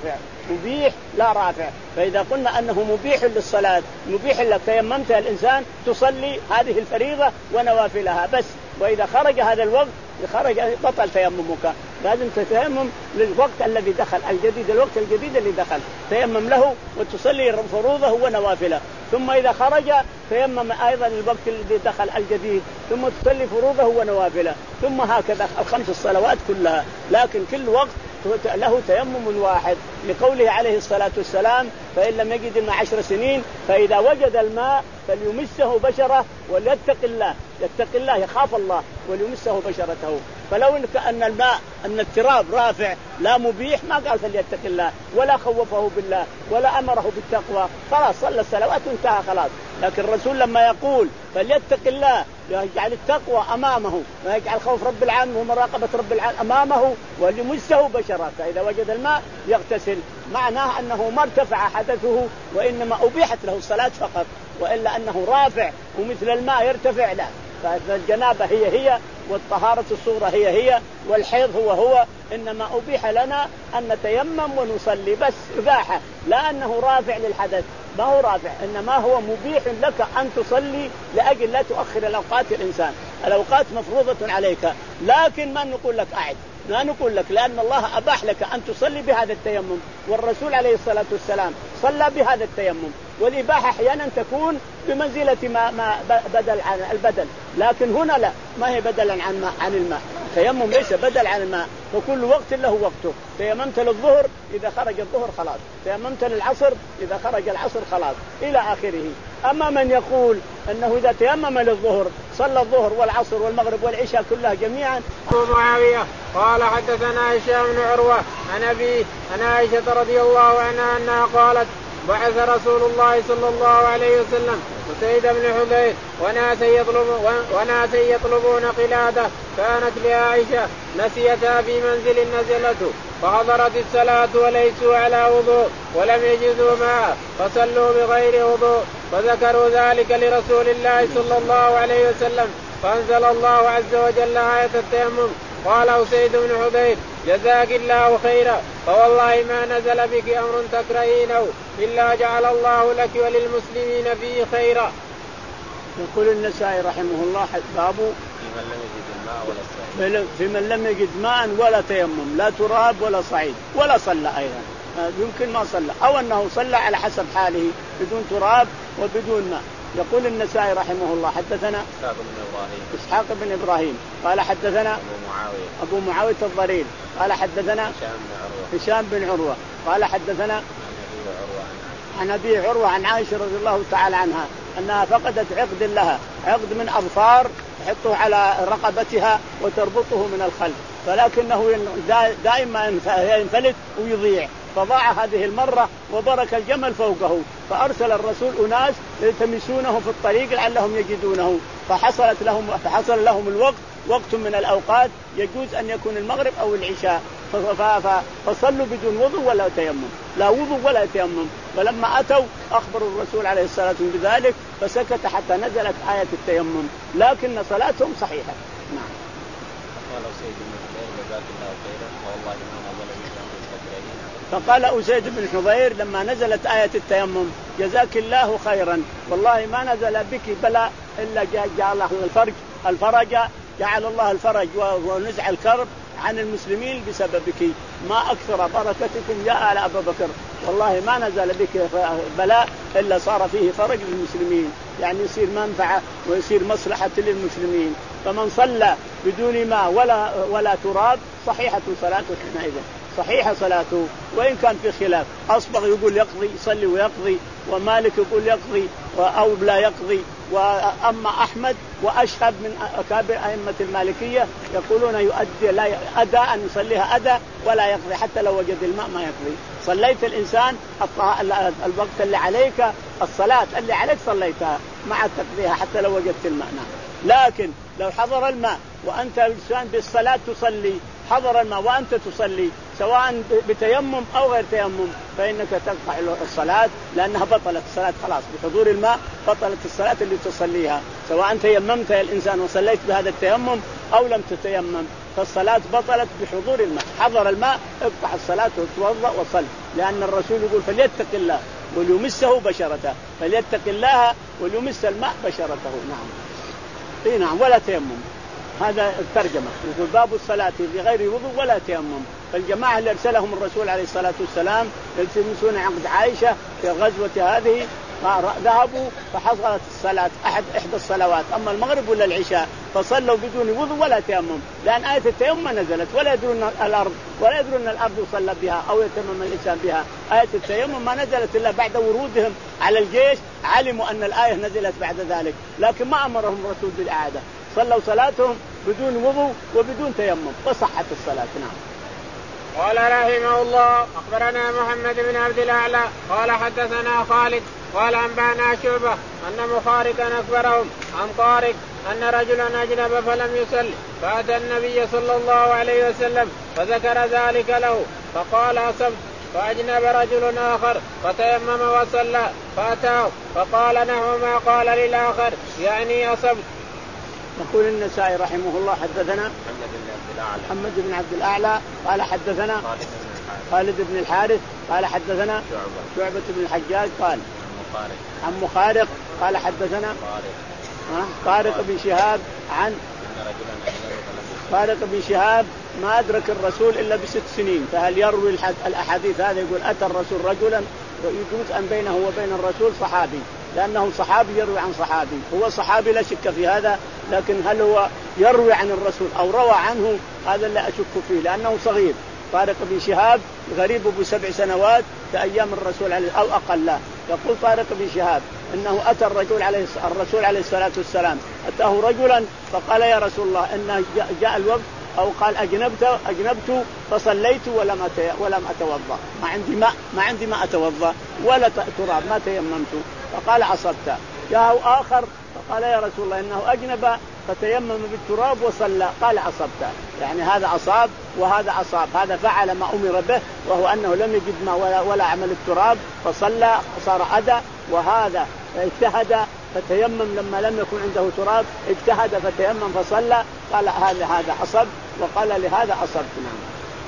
مبيح لا رافع. فإذا قلنا أنه مبيح للصلاة مبيح لك تيممتها الإنسان تصلي هذه الفريضة ونوافلها بس. وإذا خرج هذا الوقت خرج بطل تيممك، لازم تتيمم للوقت الذي دخل الجديد، الوقت الجديد اللي دخل تيمم له وتصلي فروضه ونوافله. ثم إذا خرج تيمم أيضا الوقت الذي دخل الجديد ثم تصلي فروضه ونوافله. ثم هكذا الخمس الصلوات كلها، لكن كل وقت له تيمم واحد، لقوله عليه الصلاة والسلام فإن لم يجد الماء عشر سنين فإذا وجد الماء فليمسه بشرة وليتق الله، يتق الله يخاف الله وليمسه بشرته. فلو أن الماء أن التراب رافع لا مبيح ما قال فليتق الله ولا خوفه بالله ولا أمره بالتقوى، خلاص صلى الصلوات وانتهى خلاص. لكن الرسول لما يقول فليتق الله يجعل التقوى أمامه ويجعل خوف رب العالمين ومراقبة رب العالمين أمامه وليمسه بشرة، فإذا وجد الماء يغتسل، معناه أنه ما ارتفع حدثه وإنما أبيحت له الصلاة فقط، وإلا أنه رافع ومثل الماء يرتفع لا. فالجنابة هي هي والطهارة الصغرى هي هي والحيض هو هو، إنما أبيح لنا أن نتيمم ونصلي بس إباحة، لا أنه رافع للحدث، ما هو رافع إنما هو مبيح لك أن تصلي لأجل لا تؤخر الأوقات. الإنسان الأوقات مفروضة عليك، لكن ما نقول لك أعد، لا نقول لك، لأن الله أباح لك أن تصلي بهذا التيمم، والرسول عليه الصلاة والسلام صلى بهذا التيمم. والإباحة أحيانا تكون بمنزلة ما, ما بدل عن البدل، لكن هنا لا، ما هي بدلا عن ما عن الماء. التيمم ليس بدل عن الماء، فكل وقت له وقته. تيممت للظهر إذا خرج الظهر خلاص، تيممت للعصر إذا خرج العصر خلاص، إلى آخره. أما من يقول أنه إذا تيمم للظهر صلى الظهر والعصر والمغرب والعشاء كلها جميعا. أبو معاوية قال حدثنا هشام بن عروة عن أبيه عن عائشة رضي الله عنها أنها قالت بعث رسول الله صلى الله عليه وسلم أسيد بن حضير وناسا يطلبون, وناسا يطلبون قلادة كانت لعائشة نسيتها في منزل نزلته، فحضرت الصلاة وليسوا على وضوء ولم يجدوا ماء فصلوا بغير وضوء، فذكروا ذلك لرسول الله صلى الله عليه وسلم، فأنزل الله عز وجل آية التيمم. قال أسيد بن حضير جزاك الله خيرا، فوالله ما نزل بك أمر تكرهينه إلا جعل الله لك وللمسلمين فيه خيرا. يقول النسائي رحمه الله باب في من لم يجد الماء ولا الصعيد، في من لم يجد ماء ولا تيمم، لا تراب ولا صعيد ولا صلى أيضا، يمكن ما صلى أو أنه صلى على حسب حاله بدون تراب وبدون ماء. يقول النسائي رحمه الله حدثنا إسحاق بن إبراهيم إسحاق بن إبراهيم قال حدثنا أبو معاوية أبو معاوية الضرير قال حدثنا هشام بن عروة هشام بن عروة قال حدثنا عن عن أبي عروة عن عائشة رضي الله تعالى عنها أنها فقدت عقد لها، عقد من أظفار تحطه على رقبتها وتربطه من الخلف، فلكنه دائما ينفلت ويضيع، فضاع هذه المرة وبرك الجمل فوقه، فأرسل الرسول أناس يلتمسونه في الطريق لعلهم يجدونه، فحصلت لهم فحصل لهم الوقت، وقت من الأوقات يجوز أن يكون المغرب أو العشاء، فصلوا بدون وضوء ولا تيمم، لا وضوء ولا تيمم. فلما أتوا أخبروا الرسول عليه الصلاة والسلام بذلك فسكت حتى نزلت آية التيمم، لكن صلاتهم صحيحة. نعم. فقال أسيد بن حضير لما نزلت آية التيمم جزاك الله خيرا، والله ما نزل بك بلاء إلا جاء الله الفرج الفرج جعل الله الفرج ونزع الكرب عن المسلمين بسببك، ما أكثر بركتكم يا آل أبا بكر، والله ما نزل بك بلاء إلا صار فيه فرج للمسلمين، يعني يصير منفعة ويصير مصلحة للمسلمين. فمن صلى بدون ماء ولا ولا تراب صحيحة صلاته حينئذ، صحيحة صلاته، وإن كان في خلاف، أصبغ يقول يقضي يصلي ويقضي، ومالك يقول يقضي أو لا يقضي، وأما أحمد وأشهب من أكابر أئمة المالكية يقولون يؤدي لا أداء أن يصليها أداء ولا يقضي حتى لو وجد الماء ما يقضي. صليت الإنسان الوقت اللي عليك، الصلاة اللي عليك صليتها مع تقضيها حتى لو وجدت الماء. لكن لو حضر الماء وأنت الإنسان بالصلاة تصلي، حضر الماء وأنت تصلي سواء بتيمم أو غير تيمم فإنك تقطع الصلاة، لأنها بطلت الصلاة خلاص، بحضور الماء بطلت الصلاة اللي تصليها، سواء تيممت يا الإنسان وصليت بهذا التيمم أو لم تتيمم، فالصلاة بطلت بحضور الماء. حضر الماء اقطع الصلاة وتوضأ وصل. لأن الرسول يقول فليتق الله وليمسه بشرته، فليتق الله وليمس الماء بشرته. نعم إيه نعم ولا تيمم. هذا الترجمة. يقول باب الصلاة بغير وضوء ولا تيمم. فالجماعة اللي أرسلهم الرسول عليه الصلاة والسلام يلتمسون عقد عائشة في الغزوة هذه ذهبوا فحصلت الصلاة أحد إحدى الصلوات، أما المغرب ولا العشاء فصلوا بدون وضوء ولا تيمم، لأن آية التيمم نزلت ولا يدرون الأرض ولا يدرون الأرض يصلى بها أو يتيمم الإنسان بها. آية التيمم ما نزلت إلا بعد ورودهم على الجيش، علموا أن الآية نزلت بعد ذلك، لكن ما أمرهم الرسول بالإعادة، صلوا صلاتهم بدون وضوء وبدون تيمم وصحت الصلاة. نعم. قال رحمه الله أخبرنا محمد بن عبد الأعلى قال حدثنا خالد قال أنبأنا شعبة أن مخارقا أخبرهم عن طارق أن رجلا أجنب فلم يصلي فأتى النبي صلى الله عليه وسلم فذكر ذلك له فقال أصبت، فأجنب رجل آخر فتيمم وصلى فأتاه فقال نحو ما قال للآخر يعني أصبت. يقول النسائي رحمه الله حدثنا محمد بن عبد الأعلى قال حدثنا خالد بن الحارث قال حدثنا شعبة بن الحجاج قال عن مخارق قال حدثنا طارق بن شهاب عن طارق بن شهاب ما أدرك الرسول إلا بست سنين، فهل يروي الأحاديث هذا؟ يقول أتى الرسول رجلا يجوز أن بينه وبين الرسول صحابي، لأنه صحابي يروي عن صحابي، هو صحابي لا شك في هذا، لكن هل هو يروي عن الرسول أو روى عنه هذا لا أشك فيه، لأنه صغير. طارق بن شهاب غريب بسبع سنوات كأيام الرسول عليه أو أقل. يقول طارق بن شهاب إنه أتى الرسول عليه الرسول عليه الصلاة والسلام أتاه رجلا فقال يا رسول الله إن جاء الوقت أو قال أجنبت أجنبت فصليت ولم أتي ولم أتوضأ، ما عندي ماء ما عندي ماء أتوضأ ولا تراب ما تيممت، فقال عصبت. جاء آخر فقال يا رسول الله إنه أجنب فتيمم بالتراب وصلى، قال عصبت، يعني هذا عصاب وهذا عصاب، هذا فعل ما أمر به وهو أنه لم يجد ما ولا, ولا عمل التراب فصلى صار أذى، وهذا اجتهد فتيمم لما لم يكن عنده تراب، اجتهد فتيمم فصلى، قال هذا هذا عصب وقال لهذا عصبت. نعم.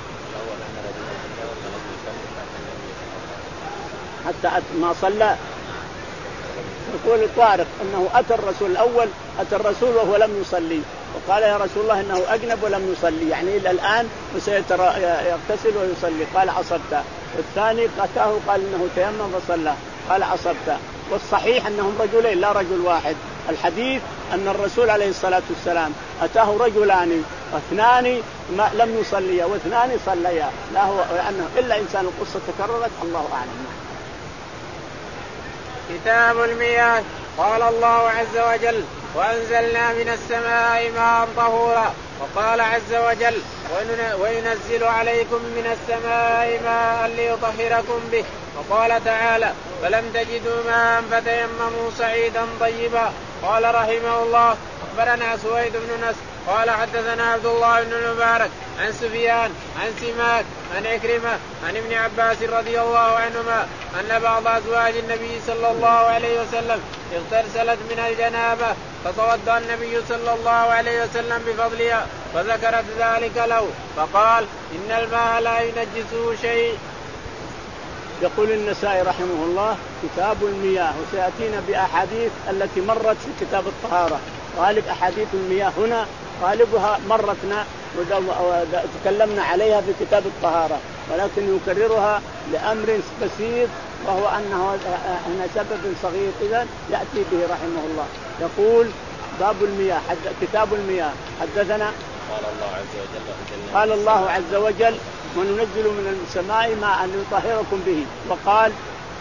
حتى ما صلى. يقول طارق انه اتى الرسول الاول اتى الرسول وهو لم يصلي وقال يا رسول الله انه اجنب ولم يصلي، يعني الى الان وسيغتسل ويصلي، قال عصبت. والثاني اتاه قال انه تيمم فصلى قال عصبت. والصحيح انهم رجلين لا رجل واحد. الحديث ان الرسول عليه الصلاه والسلام اتاه رجلان واثنان لم يصليا واثنان صليا، لا هو لانه الا انسان القصه تكررت الله اعلم. كتاب المياه. قال الله عز وجل وأنزلنا من السماء ماء طهورا، وقال عز وجل وينزل عليكم من السماء ماء ليطهركم به، وقال تعالى فلم تجدوا ماء فتيمموا صعيدا طيبا. قال رحمه الله أخبرنا سويد بن نصر قال حدثنا عبد الله بن المبارك عن سفيان عن سماك عن عكرمة عن ابن عباس رضي الله عنهما أن بعض أزواج النبي صلى الله عليه وسلم اغتسلت من الجنابة فتوضأ النبي صلى الله عليه وسلم بفضلها فذكرت ذلك له فقال إن الماء لا ينجسه شيء. يقول النسائي رحمه الله كتاب المياه، وسيأتينا بأحاديث التي مرت في كتاب الطهارة. غالب أحاديث المياه هنا غالبها مرتنا وتكلمنا عليها في كتاب الطهارة، ولكن يكررها لأمر بسيط وهو أنه أن سبب صغير إذن يأتي به رحمه الله. يقول باب المياه حد كتاب المياه. حدثنا قال الله عز وجل قال الله عز وجل وننزل من السماء ماء ليطهركم به، وقال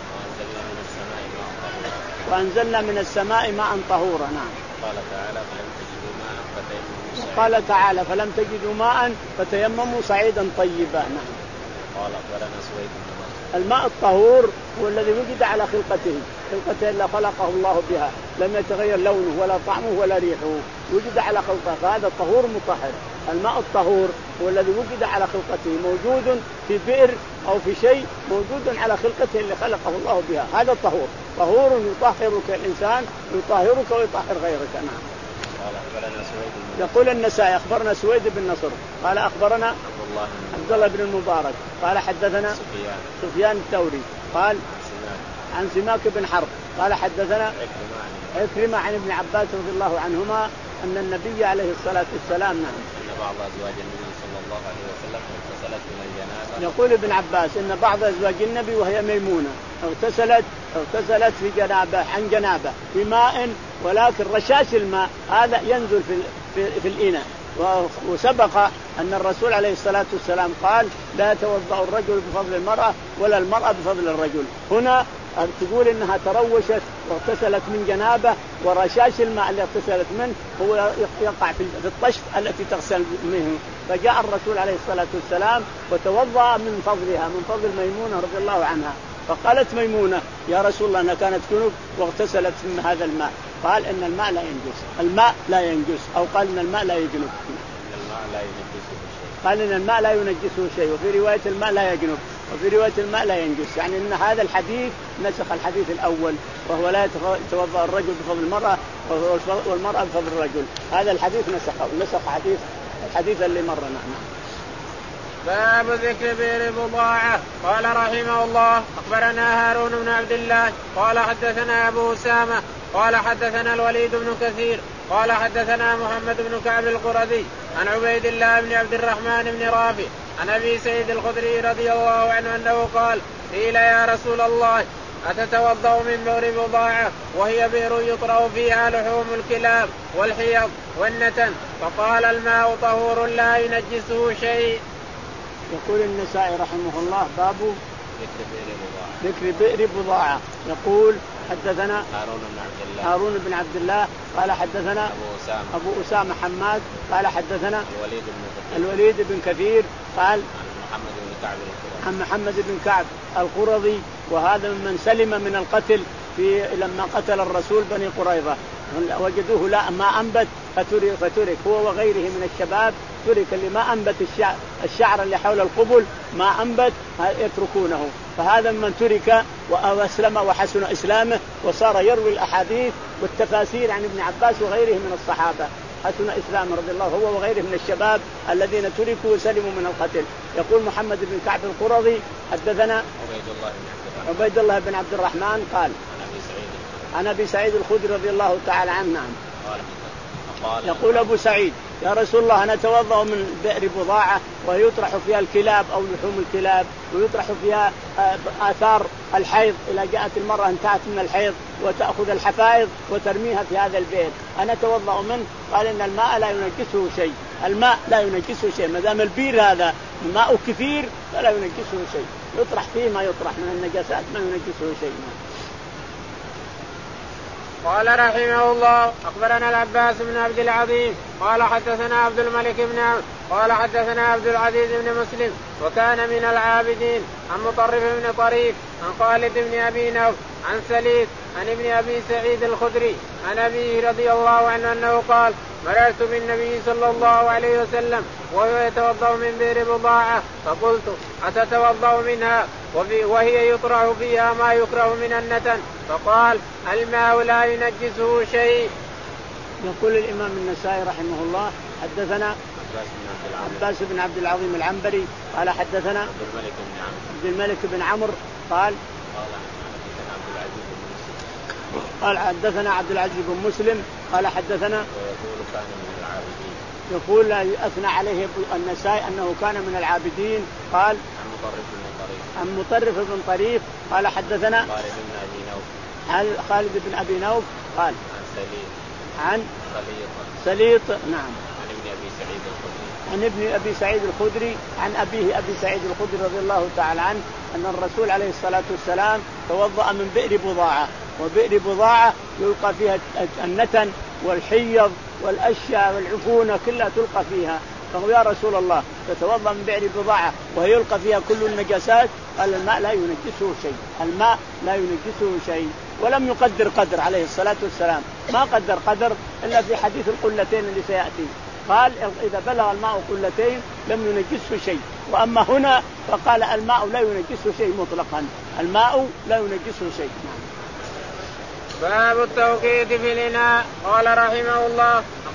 وأنزلنا من السماء ماء طهورا. نعم. قال تعالى فلم تجدوا ماء فتيمموا قال تعالى فلم تجدوا ماء فتيمموا صعيدا طيبا. نعم. قال أخبرنا سويد بن نصر. الماء الطهور هو الذي وجد على خلقته، خلقته اللي خلقه الله بها، لم يتغير لونه ولا طعمه ولا ريحه، وجد على خلقه، فهذا الطهور مطهر. الماء الطهور هو الذي وجد على خلقته، موجود في بئر أو في شيء موجود على خلقته اللي خلقه الله بها، هذا الطهور. طهور يطهرك الإنسان، يطهرك ويطهر غيرك. نعم. قال أخبرنا سويد بن يقول النسائي أخبرنا سويد بن نصر قال أخبرنا عبد الله بن عبد الله بن المبارك قال حدثنا سفيان سفيان الثوري قال عن سماك بن حرب قال حدثنا عكرمة عن ابن عباس رضي الله عنهما أن النبي عليه الصلاة والسلام نعم أن بعض أزواج النبي صلى الله عليه وسلم اغتسلت من الجنابة. يقول ابن عباس إن بعض أزواج النبي وهي ميمونة اغتسلت اغتسلت في جنابة عن جنابة في ماء ولكن رشاش الماء هذا ينزل في في, في الإناء. وسبق أن الرسول عليه الصلاة والسلام قال لا يتوضأ الرجل بفضل المرأة ولا المرأة بفضل الرجل. هنا تقول إنها تروشت واغتسلت من جنابة ورشاش الماء اللي اغتسلت منه هو يقع في الطشف التي تغسل منه. فجاء الرسول عليه الصلاة والسلام وتوضأ من فضلها من فضل ميمونة رضي الله عنها. فقالت ميمونة يا رسول الله أنها كانت جنوب واغتسلت من هذا الماء. قال إن الماء لا ينجس الماء لا ينجس أو قال إن الماء لا يجنب قال إن الماء لا ينجسه شيء. وفي رواية الماء لا يجنب وفي رواية الماء لا ينجس. يعني أن هذا الحديث نسخ الحديث الأول وهو لا يتوضأ الرجل بفضل المرأة والمرأة بفضل الرجل. هذا الحديث نسخه نسخ حديث الحديث اللي مر معنا. باب ذكر بئر بضاعة. قال رحمه الله أخبرنا هارون بن عبد الله قال حدثنا أبو أسامة قال حدثنا الوليد بن كثير قال حدثنا محمد بن كعب القرظي عن عبيد الله بن عبد الرحمن بن رافع عن أبي سعيد الخدري رضي الله عنه أنه قال قيل يا رسول الله أتتوضأ من بئر بضاعة وهي بئر يطرأ فيها لحوم الكلاب والحيض والنتن؟ فقال الماء طهور لا ينجسه شيء. يقول النسائي رحمه الله باب ذكر بئر بضاعة. يقول حدثنا هارون بن عبد الله هارون بن عبد الله قال حدثنا أبو أسامة أبو أسامة حماد قال حدثنا الوليد بن كثير الوليد بن كثير قال عن محمد بن كعب القرظي عن محمد بن كعب القرظي وهذا من سلم من القتل في لما قتل الرسول بني قريظة وجدوه لا ما أنبت فترك, فترك هو وغيره من الشباب ترك اللي ما أنبت الشعر, الشعر اللي حول القبل ما أنبت يتركونه. فهذا من ترك وأسلم وحسن إسلامه وصار يروي الأحاديث والتفاسير عن ابن عباس وغيره من الصحابة حسن إسلامه رضي الله هو وغيره من الشباب الذين تركوا وسلموا من القتل. يقول محمد بن كعب القرظي حدثنا عبيد الله بن عبيد الله بن عبد الرحمن قال عن أبي سعيد الخدري رضي الله تعالى عنه. نعم يقول أبو سعيد يا رسول الله أنا أتوضأ من بئر بضاعة ويطرح فيها الكلاب أو لحوم الكلاب ويطرح فيها آثار الحيض إذا جاءت المرأة انتهت من الحيض وتأخذ الحفائض وترميها في هذا البئر أنا أتوضأ منه. قال إن الماء لا ينجسه شيء الماء لا ينجسه شيء ما دام البئر هذا ماء كثير فلا ينجسه شيء يطرح فيه ما يطرح من النجاسات ما ينجسه شيء. قال رحمه الله أخبرنا العباس بن عبد العظيم قال حدثنا عبد الملك بن عمرو قال حدثنا عبد العزيز بن مسلم وكان من العابدين عن مطرف بن طريف عن خالد بن أبي نوف عن سليط عن ابن أبي سعيد الخدري عن أبيه رضي الله عنه أنه قال مررت بالنبي صلى الله عليه وسلم وهو يتوضأ من بئر بضاعة فقلت أتتوضأ منها وهي يطرح فيها ما يكره من النتن؟ فقال الماء لا ينجسه شيء. يقول الإمام النسائي رحمه الله حدثنا عباس بن عبد العظيم العنبري قال حدثنا عبد الملك بن عمرو قال قال حدثنا عبد العزيز بن مسلم قال حدثنا يقول أثنى عليه النسائي أنه كان من العابدين. قال عن مطرف بن طريف قال حدثنا خالد بن أبي نوف قال عن سليط نعم عن ابن أبي سعيد الخدري عن أبيه أبي سعيد الخدري رضي الله تعالى عنه أن الرسول عليه الصلاة والسلام توضأ من بئر بضاعة وبئر بضاعة يلقى فيها النتن والحيض والأشياء والعفونة كلها تلقى فيها. فهو يا رسول الله تتوضأ من بئر بضاعة وهي يلقى فيها كل النجاسات؟ قال الماء لا ينجسه شيء الماء لا ينجسه شيء. ولم يقدر قدر عليه الصلاة والسلام ما قدر قدر إلا في حديث القلتين اللي سيأتي قال إذا بلغ الماء قلتين لم ينجسه شيء. وأما هنا فقال الماء لا ينجسه شيء مطلقا الماء لا ينجسه شيء. باب التوقيت في الإناء. قال رحمه الله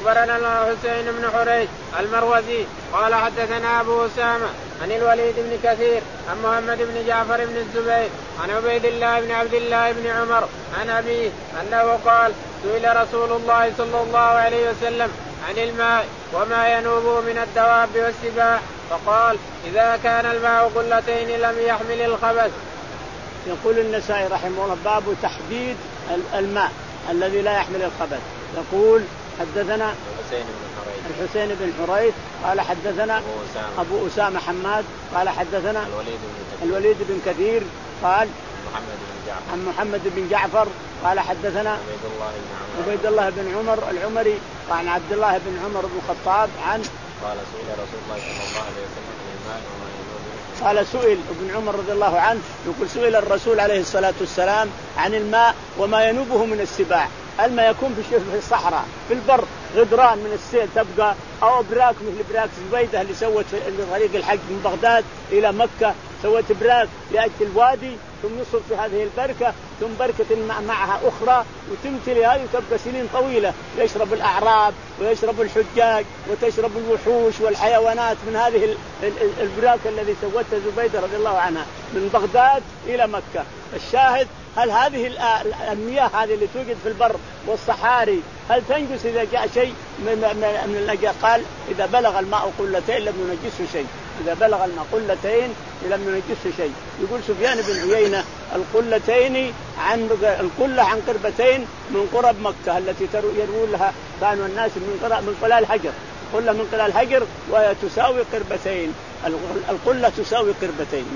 اخبرنا حسين بن حريث المروزي قال حدثنا ابو اسامه عن الوليد بن كثير عن محمد بن جعفر بن الزبير عن عبيد الله بن عبد الله بن عمر عن ابيه انه قال سئل رسول الله صلى الله عليه وسلم عن الماء وما ينوب من الدواب والسباع فقال اذا كان الماء قلتين لم يحمل الخبث. يقول النسائي رحمه الله باب تحديد الماء الذي لا يحمل الخبث. يقول حدثنا الحسين بن حريث قال حدثنا أبو أسامة, أبو أسامة حماد قال حدثنا الوليد بن, الوليد بن كثير قال محمد بن جعفر عن محمد بن جعفر قال حدثنا عبيد الله بن عمر عبيد الله بن عمر العمري عن عبد الله بن عمر بن الخطاب عن قال سئل رسول الله صلى الله عليه وسلم عن الماء وما ينوب. قال سئل ابن عمر رضي الله عنه يقول سئل الرسول عليه الصلاة والسلام عن الماء وما ينوبه من السباع. الماء يكون في الصحراء في البر غدران من السيل تبقى أو براك مثل براك زبيدة اللي سوت طريق الحج من بغداد إلى مكة سوت براك لأجل الوادي ثم يصب في هذه البركة ثم بركة معها أخرى وتمتلي هذه تبقى سنين طويلة يشرب الأعراب ويشرب الحجاج وتشرب الوحوش والحيوانات من هذه البراك الذي سوتها زبيدة رضي الله عنها من بغداد إلى مكة. الشاهد هل هذه المياه هذه اللي توجد في البر والصحاري هل تنجس إذا جاء شيء من الأجيال؟ قال إذا بلغ الماء قلتين لم ينجسه شيء. إذا بلغ الماء قلتين لم ينجسه شيء. يقول سفيان بن عيينة القلتين عن القلة عن قربتين من قرب مكة التي يروون لها كانوا الناس من من قلال حجر قلة من قلال حجر وهي تساوي قربتين. القلة تساوي قربتين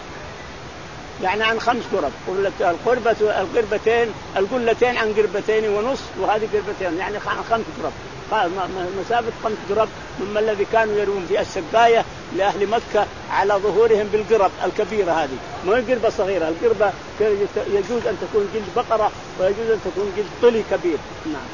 يعني عن خمس قرب. القربة القربتين القلتين عن قربتين ونصف وهذه قربتين يعني عن خمس قرب مسافة خمس قرب مما الذي كانوا يرون في السقاية لأهل مكة على ظهورهم بالقرب الكبيرة هذه ما هي قربة صغيرة. القربة يجوز أن تكون جلد بقرة ويجوز أن تكون جلد طلي كبير. نعم.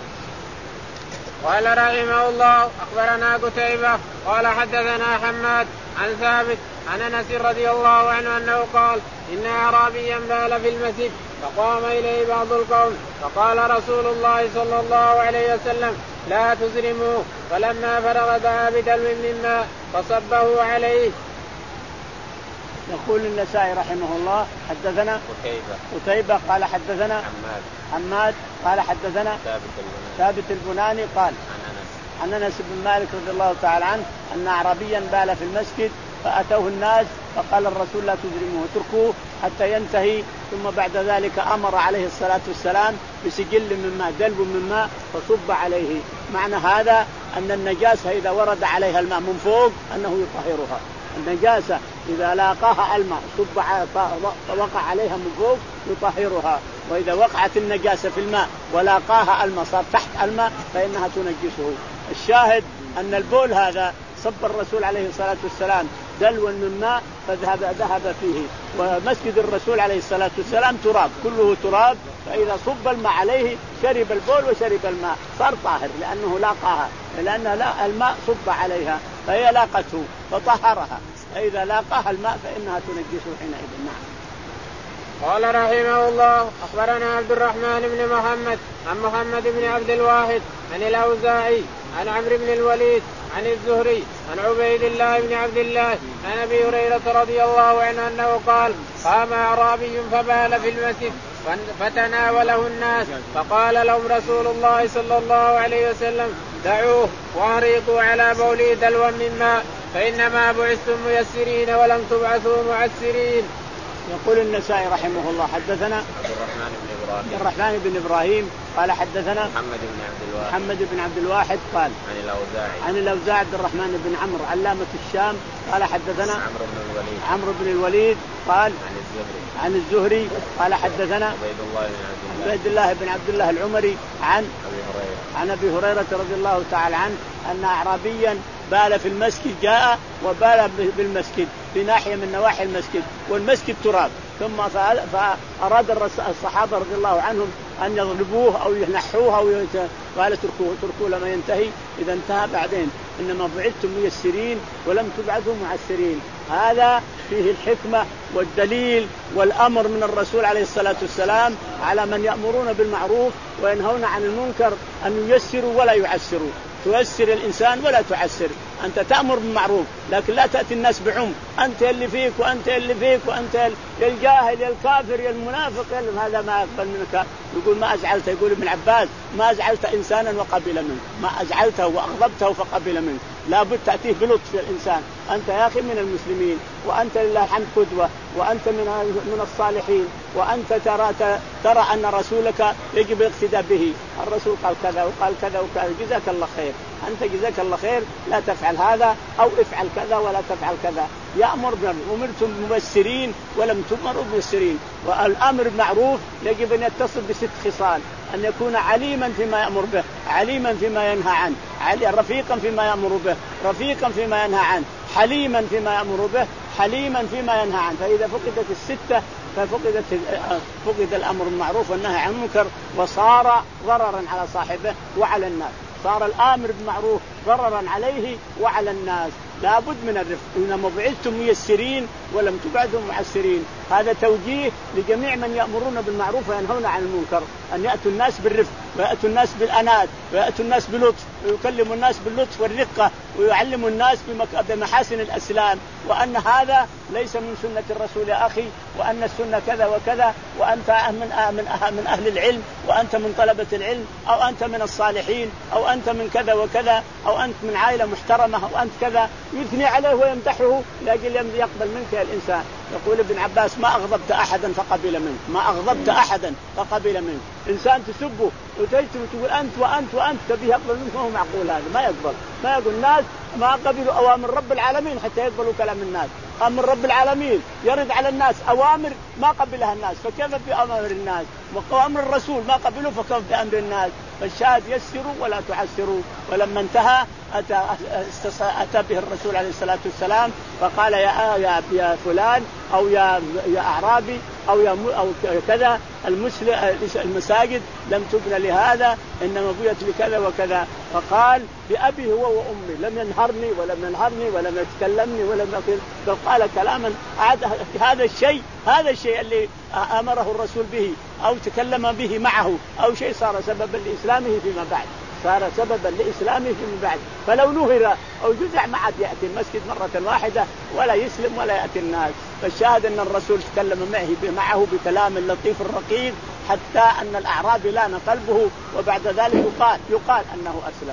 قال رحمه الله أخبرنا قتيبة قال حدثنا حماد عن ثابت عن أنس رضي الله عنه أنه قال إن أعرابيا بال في المسجد فقام إليه بعض القوم فقال رسول الله صلى الله عليه وسلم لا تزرموه فلما فرغ دعا بدلو من ماء فصبه عليه. يقول النسائي رحمه الله حدثنا قتيبة قتيبة قال حدثنا حماد حماد قال حدثنا ثابت البناني, ثابت البناني قال عن أنس بن مالك رضي الله تعالى عنه أن أعرابيا بال في المسجد فأتوه الناس فقال الرسول لا تجرموه اتركوه حتى ينتهي ثم بعد ذلك أمر عليه الصلاة والسلام بسجل من ماء دلو من ماء فصب عليه. معنى هذا أن النجاسة إذا ورد عليها الماء من فوق أنه يطهرها. النجاسة إذا لاقاها الماء صب وقع عليها من فوق يطهرها وإذا وقعت النجاسة في الماء ولاقاها الماء صار تحت الماء فإنها تنجسه. الشاهد أن البول هذا صب الرسول عليه الصلاة والسلام دلوا من ماء فذهب ذهب فيه ومسجد الرسول عليه الصلاة والسلام تراب كله تراب فإذا صب الماء عليه شرب البول وشرب الماء صار طاهر لأنه لاقاها لأن لا الماء صب عليها فهي لاقته فطهرها فإذا لاقاها الماء فإنها تنجسه حينئذ. نعم. قال رحمه الله أخبرنا عبد الرحمن بن محمد عن محمد بن عبد الواحد عن الأوزاعي عن عمرو بن الوليد عن الزهري عن عبيد الله بن عبد الله عن أبي هريرة رضي الله عنه أنه قال قام أعرابي فبال في المسجد فتناوله الناس فقال لهم رسول الله صلى الله عليه وسلم دعوه وأريقوا على بوله دلوا من ماء فإنما بعثتم ميسرين ولم تبعثوا معسرين. يقول النسائي رحمه الله حدثنا عبد الرحمن بن إبراهيم عبد الرحمن بن إبراهيم قال حدثنا محمد بن عبد الواحد محمد بن عبد الواحد قال عن الأوزاعي عن الأوزاعي عبد الرحمن بن عمرو علامة الشام قال حدثنا عمرو بن الوليد عمرو بن الوليد قال عن الزهري عن الزهري قال حدثنا عبيد الله بن عبد الله عبيد الله بن عبد الله العمري عن أبي هريرة عن أبي هريرة رضي الله تعالى عنه أن أعرابيا بال في المسجد جاء وبال بالمسجد في ناحية من نواحي المسجد والمسجد تراب ثم فأراد الصحابة رضي الله عنهم أن يضربوه أو ينحوه أو قال اتركوه اتركوه لما ينتهي إذا انتهى بعدين إنما بعثتم ميسرين ولم تبعثوا معسرين. هذا فيه الحكمة والدليل والأمر من الرسول عليه الصلاة والسلام على من يأمرون بالمعروف وينهون عن المنكر أن ييسروا ولا يعسروا تيسر الإنسان ولا تعسر. أنت تأمر بالمعروف لكن لا تأتي الناس بعم، أنت اللي فيك وأنت اللي فيك وأنت الجاهل الكافر المنافق، هذا ما يقبل منك. يقول ما أزعلت، يقول ابن عباس ما أزعلت إنسانا وقبل منه، ما أزعلته وأغضبته فقبل منه. لا بد تأتيه بلطف الإنسان. أنت يا أخي من المسلمين، وأنت لله الحمد قدوة، وأنت من من الصالحين، وأنت ترى ترى أن رسولك يجب الاقتداء به. الرسول قال كذا وقال كذا وكذا، جزاك الله خير، أنت جزاك الله خير، لا تفعل هذا أو افعل كذا ولا تفعل كذا. يأمر أمرتم مبشرين ولم تؤمروا مبشرين. والأمر بالمعروف يجب أن يتصل بست خصال: أن يكون عليما فيما يأمر به، عليما فيما ينهى عنه، رفيقا فيما يأمر به، رفيقا فيما ينهى عنه، حليما فيما يأمر به، حليما فيما ينهى عنه. فإذا فقدت الستة ففقدت فقد الأمر بالمعروف والنهي عن المنكر، وصار ضررا على صاحبه وعلى الناس. صار الآمر بالمعروف ضررا عليه وعلى الناس. لا بد من الرفق. إنما بعثتم ميسرين ولم تبعثوا معسرين. هذا توجيه لجميع من يأمرون بالمعروف وينهون عن المنكر، أن يأتوا الناس بالرفق، ويأتوا الناس بالأنات، ويأتوا الناس بلطف، ويكلموا الناس باللطف والرقة، ويعلموا الناس بمحاسن الإسلام، وأن هذا ليس من سنة الرسول يا أخي، وأن السنة كذا وكذا، وأنت من من أهل العلم، وأنت من طلبة العلم، أو أنت من الصالحين، أو أنت من كذا وكذا، أو أنت من عائلة محترمة، أو أنت كذا. يثني عليه ويمدحه لأجل يقبل منك يا الإنسان. يقول ابن عباس ما أغضبت أحدا فقبل منه، ما أغضبت أحدا فقبل منه. إنسان تسبه وتجتم وتقول أنت وأنت وأنت تبيه يقبل منك، ما هو معقول هذا، ما يقبل. ما يقول الناس ما قبلوا أوامر رب العالمين حتى يقبلوا كلام الناس. أمر رب العالمين يرد على الناس أوامر ما قبلها الناس، فكيف بأمر الناس؟ وأمر الرسول ما قبلوا فكيف بأمر الناس؟ فالشاهد يسروا ولا تعسروا. ولما انتهى أتى, أتى به الرسول عليه الصلاة والسلام فقال يا, يا, يا فلان أو يا, يا أعرابي أو, يا أو كذا، المساجد لم تبنى لهذا، إنما بنيت لكذا وكذا. فقال بأبي هو وأمي، لم ينهرني ولم ينهرني ولم يتكلمني ولم يقل، بل قال كلاما هذا الشيء هذا الشيء اللي أمره الرسول به أو تكلم به معه أو شيء صار سببا لإسلامه فيما بعد، صار سببا لإسلامه فيما بعد. فلو نهر أو جزع ما عاد يأتي المسجد مرة واحدة ولا يسلم ولا يأتي الناس. فالشاهد أن الرسول تكلم معه معه بكلام لطيف رقيق حتى أن الأعرابي لان قلبه، وبعد ذلك يقال يقال أنه أسلم.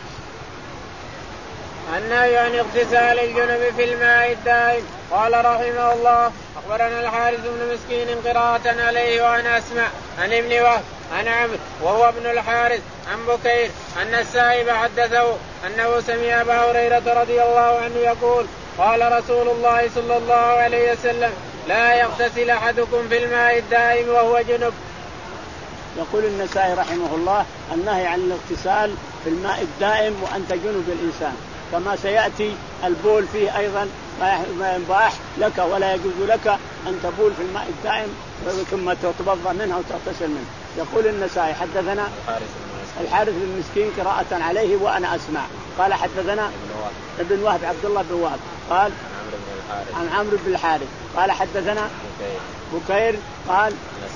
النهي عن اغتسال الجنب في الماء الدائم. قال رحمه الله أخبرنا الحارث بن مسكين قراءة عليه وأنا أسمع عن ابن وهب عن عمرو وهو ابن الحارث عن بكير أن السائب حدثه أنه سمع أبا هريرة رضي الله عنه يقول قال رسول الله صلى الله عليه وسلم لا يغتسل أحدكم في الماء الدائم وهو جنب. يقول النسائي رحمه الله النهي عن الاغتسال في الماء الدائم وأنت جنب الإنسان، كما سيأتي البول فيه أيضا ما يباح لك ولا يجوز لك أن تبول في الماء الدائم ثم تتوضأ منه وتغتسل منه. يقول النسائي حدثنا الحارث بن مسكين قراءة عليه وأنا أسمع قال حدثنا ابن وهب عبد الله بن وهب قال عن عمرو بن الحارث قال حدثنا بكير قال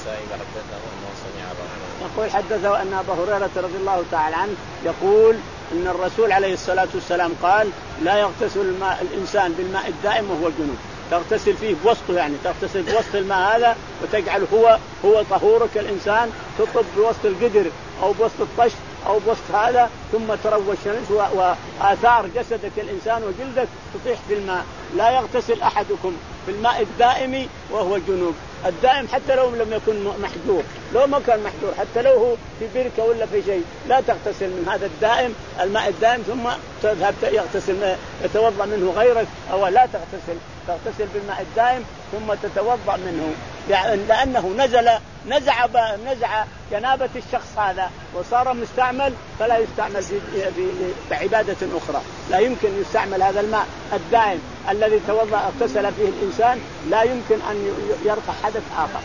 يقول حدثه أن أبا هريرة رضي الله تعالى عنه يقول أن الرسول عليه الصلاة والسلام قال لا يغتسل الماء الإنسان بالماء الدائم وهو جنوب، تغتسل فيه بوسطه، يعني تغتسل بوسط الماء هذا وتجعل هو هو طهورك الإنسان، تطب بوسط القدر أو بوسط الطشت أو بوسط هذا ثم تروش وآثار جسدك الإنسان وجلدك تطيح في الماء. لا يغتسل أحدكم في الماء الدائم وهو جنوب. الدائم حتى لو لم يكن محجور، لو ما كان محجور، حتى لو هو في بركة ولا في شيء، لا تغتسل من هذا الدائم الماء الدائم ثم تذهب يغتسل يتوضأ منه غيرك، أو لا تغتسل تغتسل بالماء الدائم ثم تتوضأ منه، لأنه نزل نزع نزع جنابة الشخص هذا وصار مستعمل، فلا يستعمل بعبادة أخرى. لا يمكن يستعمل هذا الماء الدائم الذي توضأ اغتسل فيه الإنسان، لا يمكن أن يرفع حدث آخر.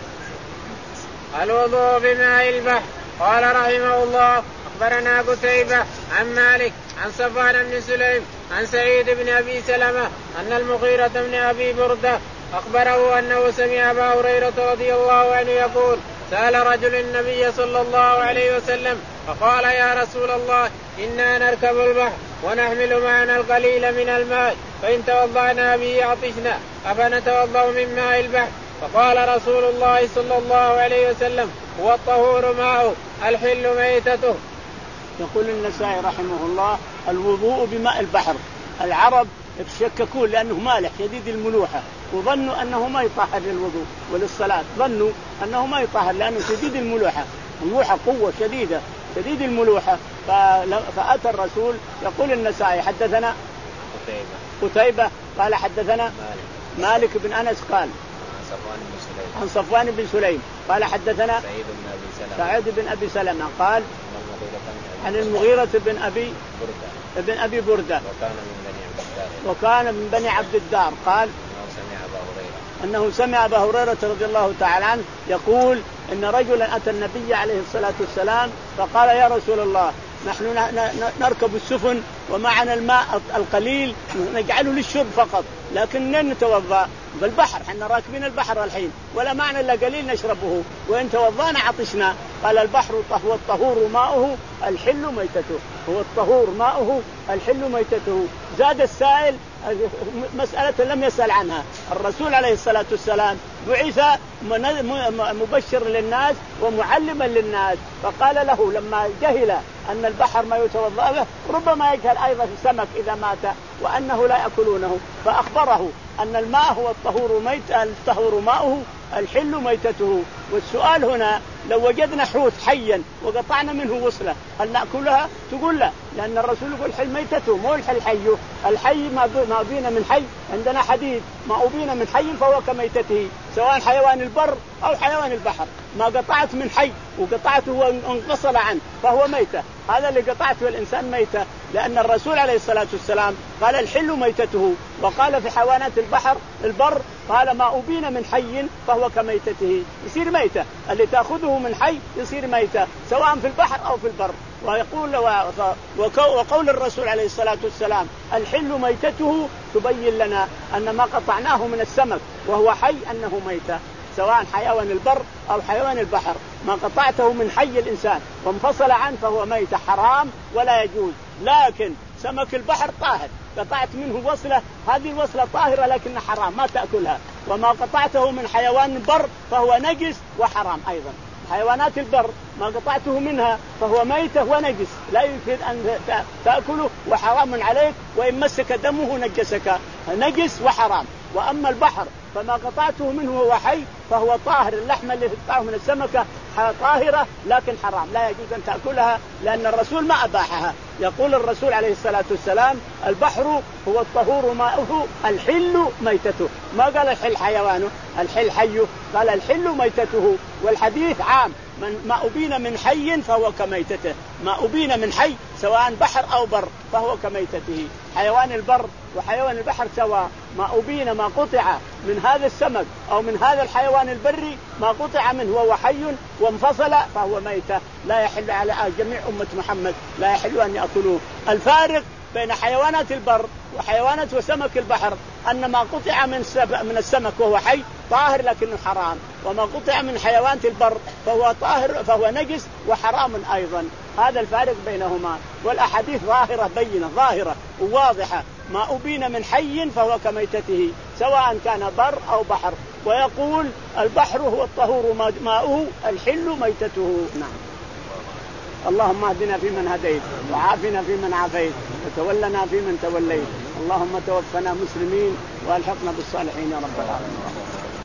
الوضوء بماء البحر. قال رحمه الله أخبرنا قتيبة عن مالك عن صفوان بن سليم عن سعيد بن أبي سلمة أن المغيرة بن أبي بردة أخبره أنه سمع أبا هريرة رضي الله عنه يقول سأل رجل النبي صلى الله عليه وسلم فقال يا رسول الله إنا نركب البحر ونحمل معنا القليل من الماء فإن توضأنا به عطشنا أفنتوضأ من ماء البحر؟ فقال رسول الله صلى الله عليه وسلم هو الطهور ماؤه الحل ميتته. يقول النسائي رحمه الله الوضوء بماء البحر. العرب يتشككون لأنه مالح شديد الملوحة وظنوا أنه ما يطهر للوضوء وللصلاة، ظنوا أنه ما يطهر لأنه شديد الملوحة، الملوحة قوة شديدة شديد الملوحة. فأتى الرسول يقول النسائي حدثنا قتيبة قال حدثنا مالك بن أنس قال عن صفوان بن سليم قال حدثنا سعيد بن أبي سلمة قال عن المغيرة بن أبي بن أبي بردة وكان من بني عبد الدار قال أنه سمع أبا هريرة رضي الله تعالى عنه يقول إن رجلا أتى النبي عليه الصلاة والسلام فقال يا رسول الله نحن نركب السفن ومعنا الماء القليل نجعله للشرب فقط لكن لن نتوضأ بالبحر، حنا راكبين البحر الحين ولا معنى إلا قليل نشربه وإن توضأنا عطشنا. قال البحر هو الطهور ماؤه الحل ميتته، هو الطهور ماؤه الحل ميتته. زاد السائل مسألة لم يسأل عنها الرسول عليه الصلاة والسلام بعث مبشر للناس ومعلما للناس، فقال له لما جهل أن البحر ما يتوضأ به ربما يجهل أيضا السمك إذا مات وأنه لا يأكلونه، فأخبره أن الماء هو الطهور ميت الطهور ماؤه الحل ميتته. والسؤال هنا لو وجدنا حوت حيا وقطعنا منه وصلة هل نأكلها؟ تقول لا، لأن الرسول يقول الحل ميتته مو الحل حيه، الحي ما أبينا من حي، عندنا حديث ما أبينا من حي فهو كميتته سواء حيوان البر أو حيوان البحر، ما قطعت من حي وقطعته وانفصل عنه فهو ميتة، هذا اللي قطعته الإنسان ميتة، لأن الرسول عليه الصلاة والسلام قال الحل ميتته، وقال في حيوانات البحر البر قال ما أبينا من حي فهو كميتته، يصير ميتة، اللي تأخذه من حي يصير ميتة سواء في البحر أو في البر. ويقول وقول الرسول عليه الصلاة والسلام الحل ميتته تبين لنا أن ما قطعناه من السمك وهو حي أنه ميتة، سواء حيوان البر أو حيوان البحر، ما قطعته من حي الإنسان وانفصل عنه فهو ميتة حرام ولا يجوز. لكن سمك البحر طاهر، قطعت منه وصلة هذه الوصلة طاهرة لكن حرام ما تأكلها، وما قطعته من حيوان البر فهو نجس وحرام أيضا. حيوانات البر ما قطعته منها فهو ميتة ونجس لا يمكن أن تأكله وحرام عليك، وإن مسك دمه نجسك نجس وحرام. وأما البحر فما قطعته منه هو حي فهو طاهر، اللحمة اللي تقطعه من السمكة طاهرة لكن حرام لا يجوز أن تأكلها لأن الرسول ما أباحها. يقول الرسول عليه الصلاة والسلام البحر هو الطهور ماؤه الحل ميتته، ما قال الحل حيوانه الحل حيه، قال الحل ميتته. والحديث عام من ما أبين من حي فهو كميتته، ما أبين من حي سواء بحر أو بر فهو كميتته. حيوان البر وحيوان البحر سواء، ما أبين ما قطع من هذا السمك أو من هذا الحيوان البري ما قطع منه وهو حي وانفصل فهو ميتة لا يحل على جميع أمة محمد لا يحل أن يأكلوه. الفارق بين حيوانات البر وحيوانات وسمك البحر أن ما قطع من من السمك وهو حي طاهر لكنه حرام، وما قطع من حيوانات البر فهو طاهر فهو نجس وحرام أيضا. هذا الفارق بينهما، والأحاديث ظاهرة بينة ظاهرة وواضحة، ما أبين من حي فهو كميتته سواء كان بر أو بحر. ويقول البحر هو الطهور ماؤه الحل ميتته. نعم. اللهم اهدنا فيمن هديت وعافنا فيمن عافيت وتولنا فيمن توليت، اللهم توفنا مسلمين والحقنا بالصالحين يا رب العالمين.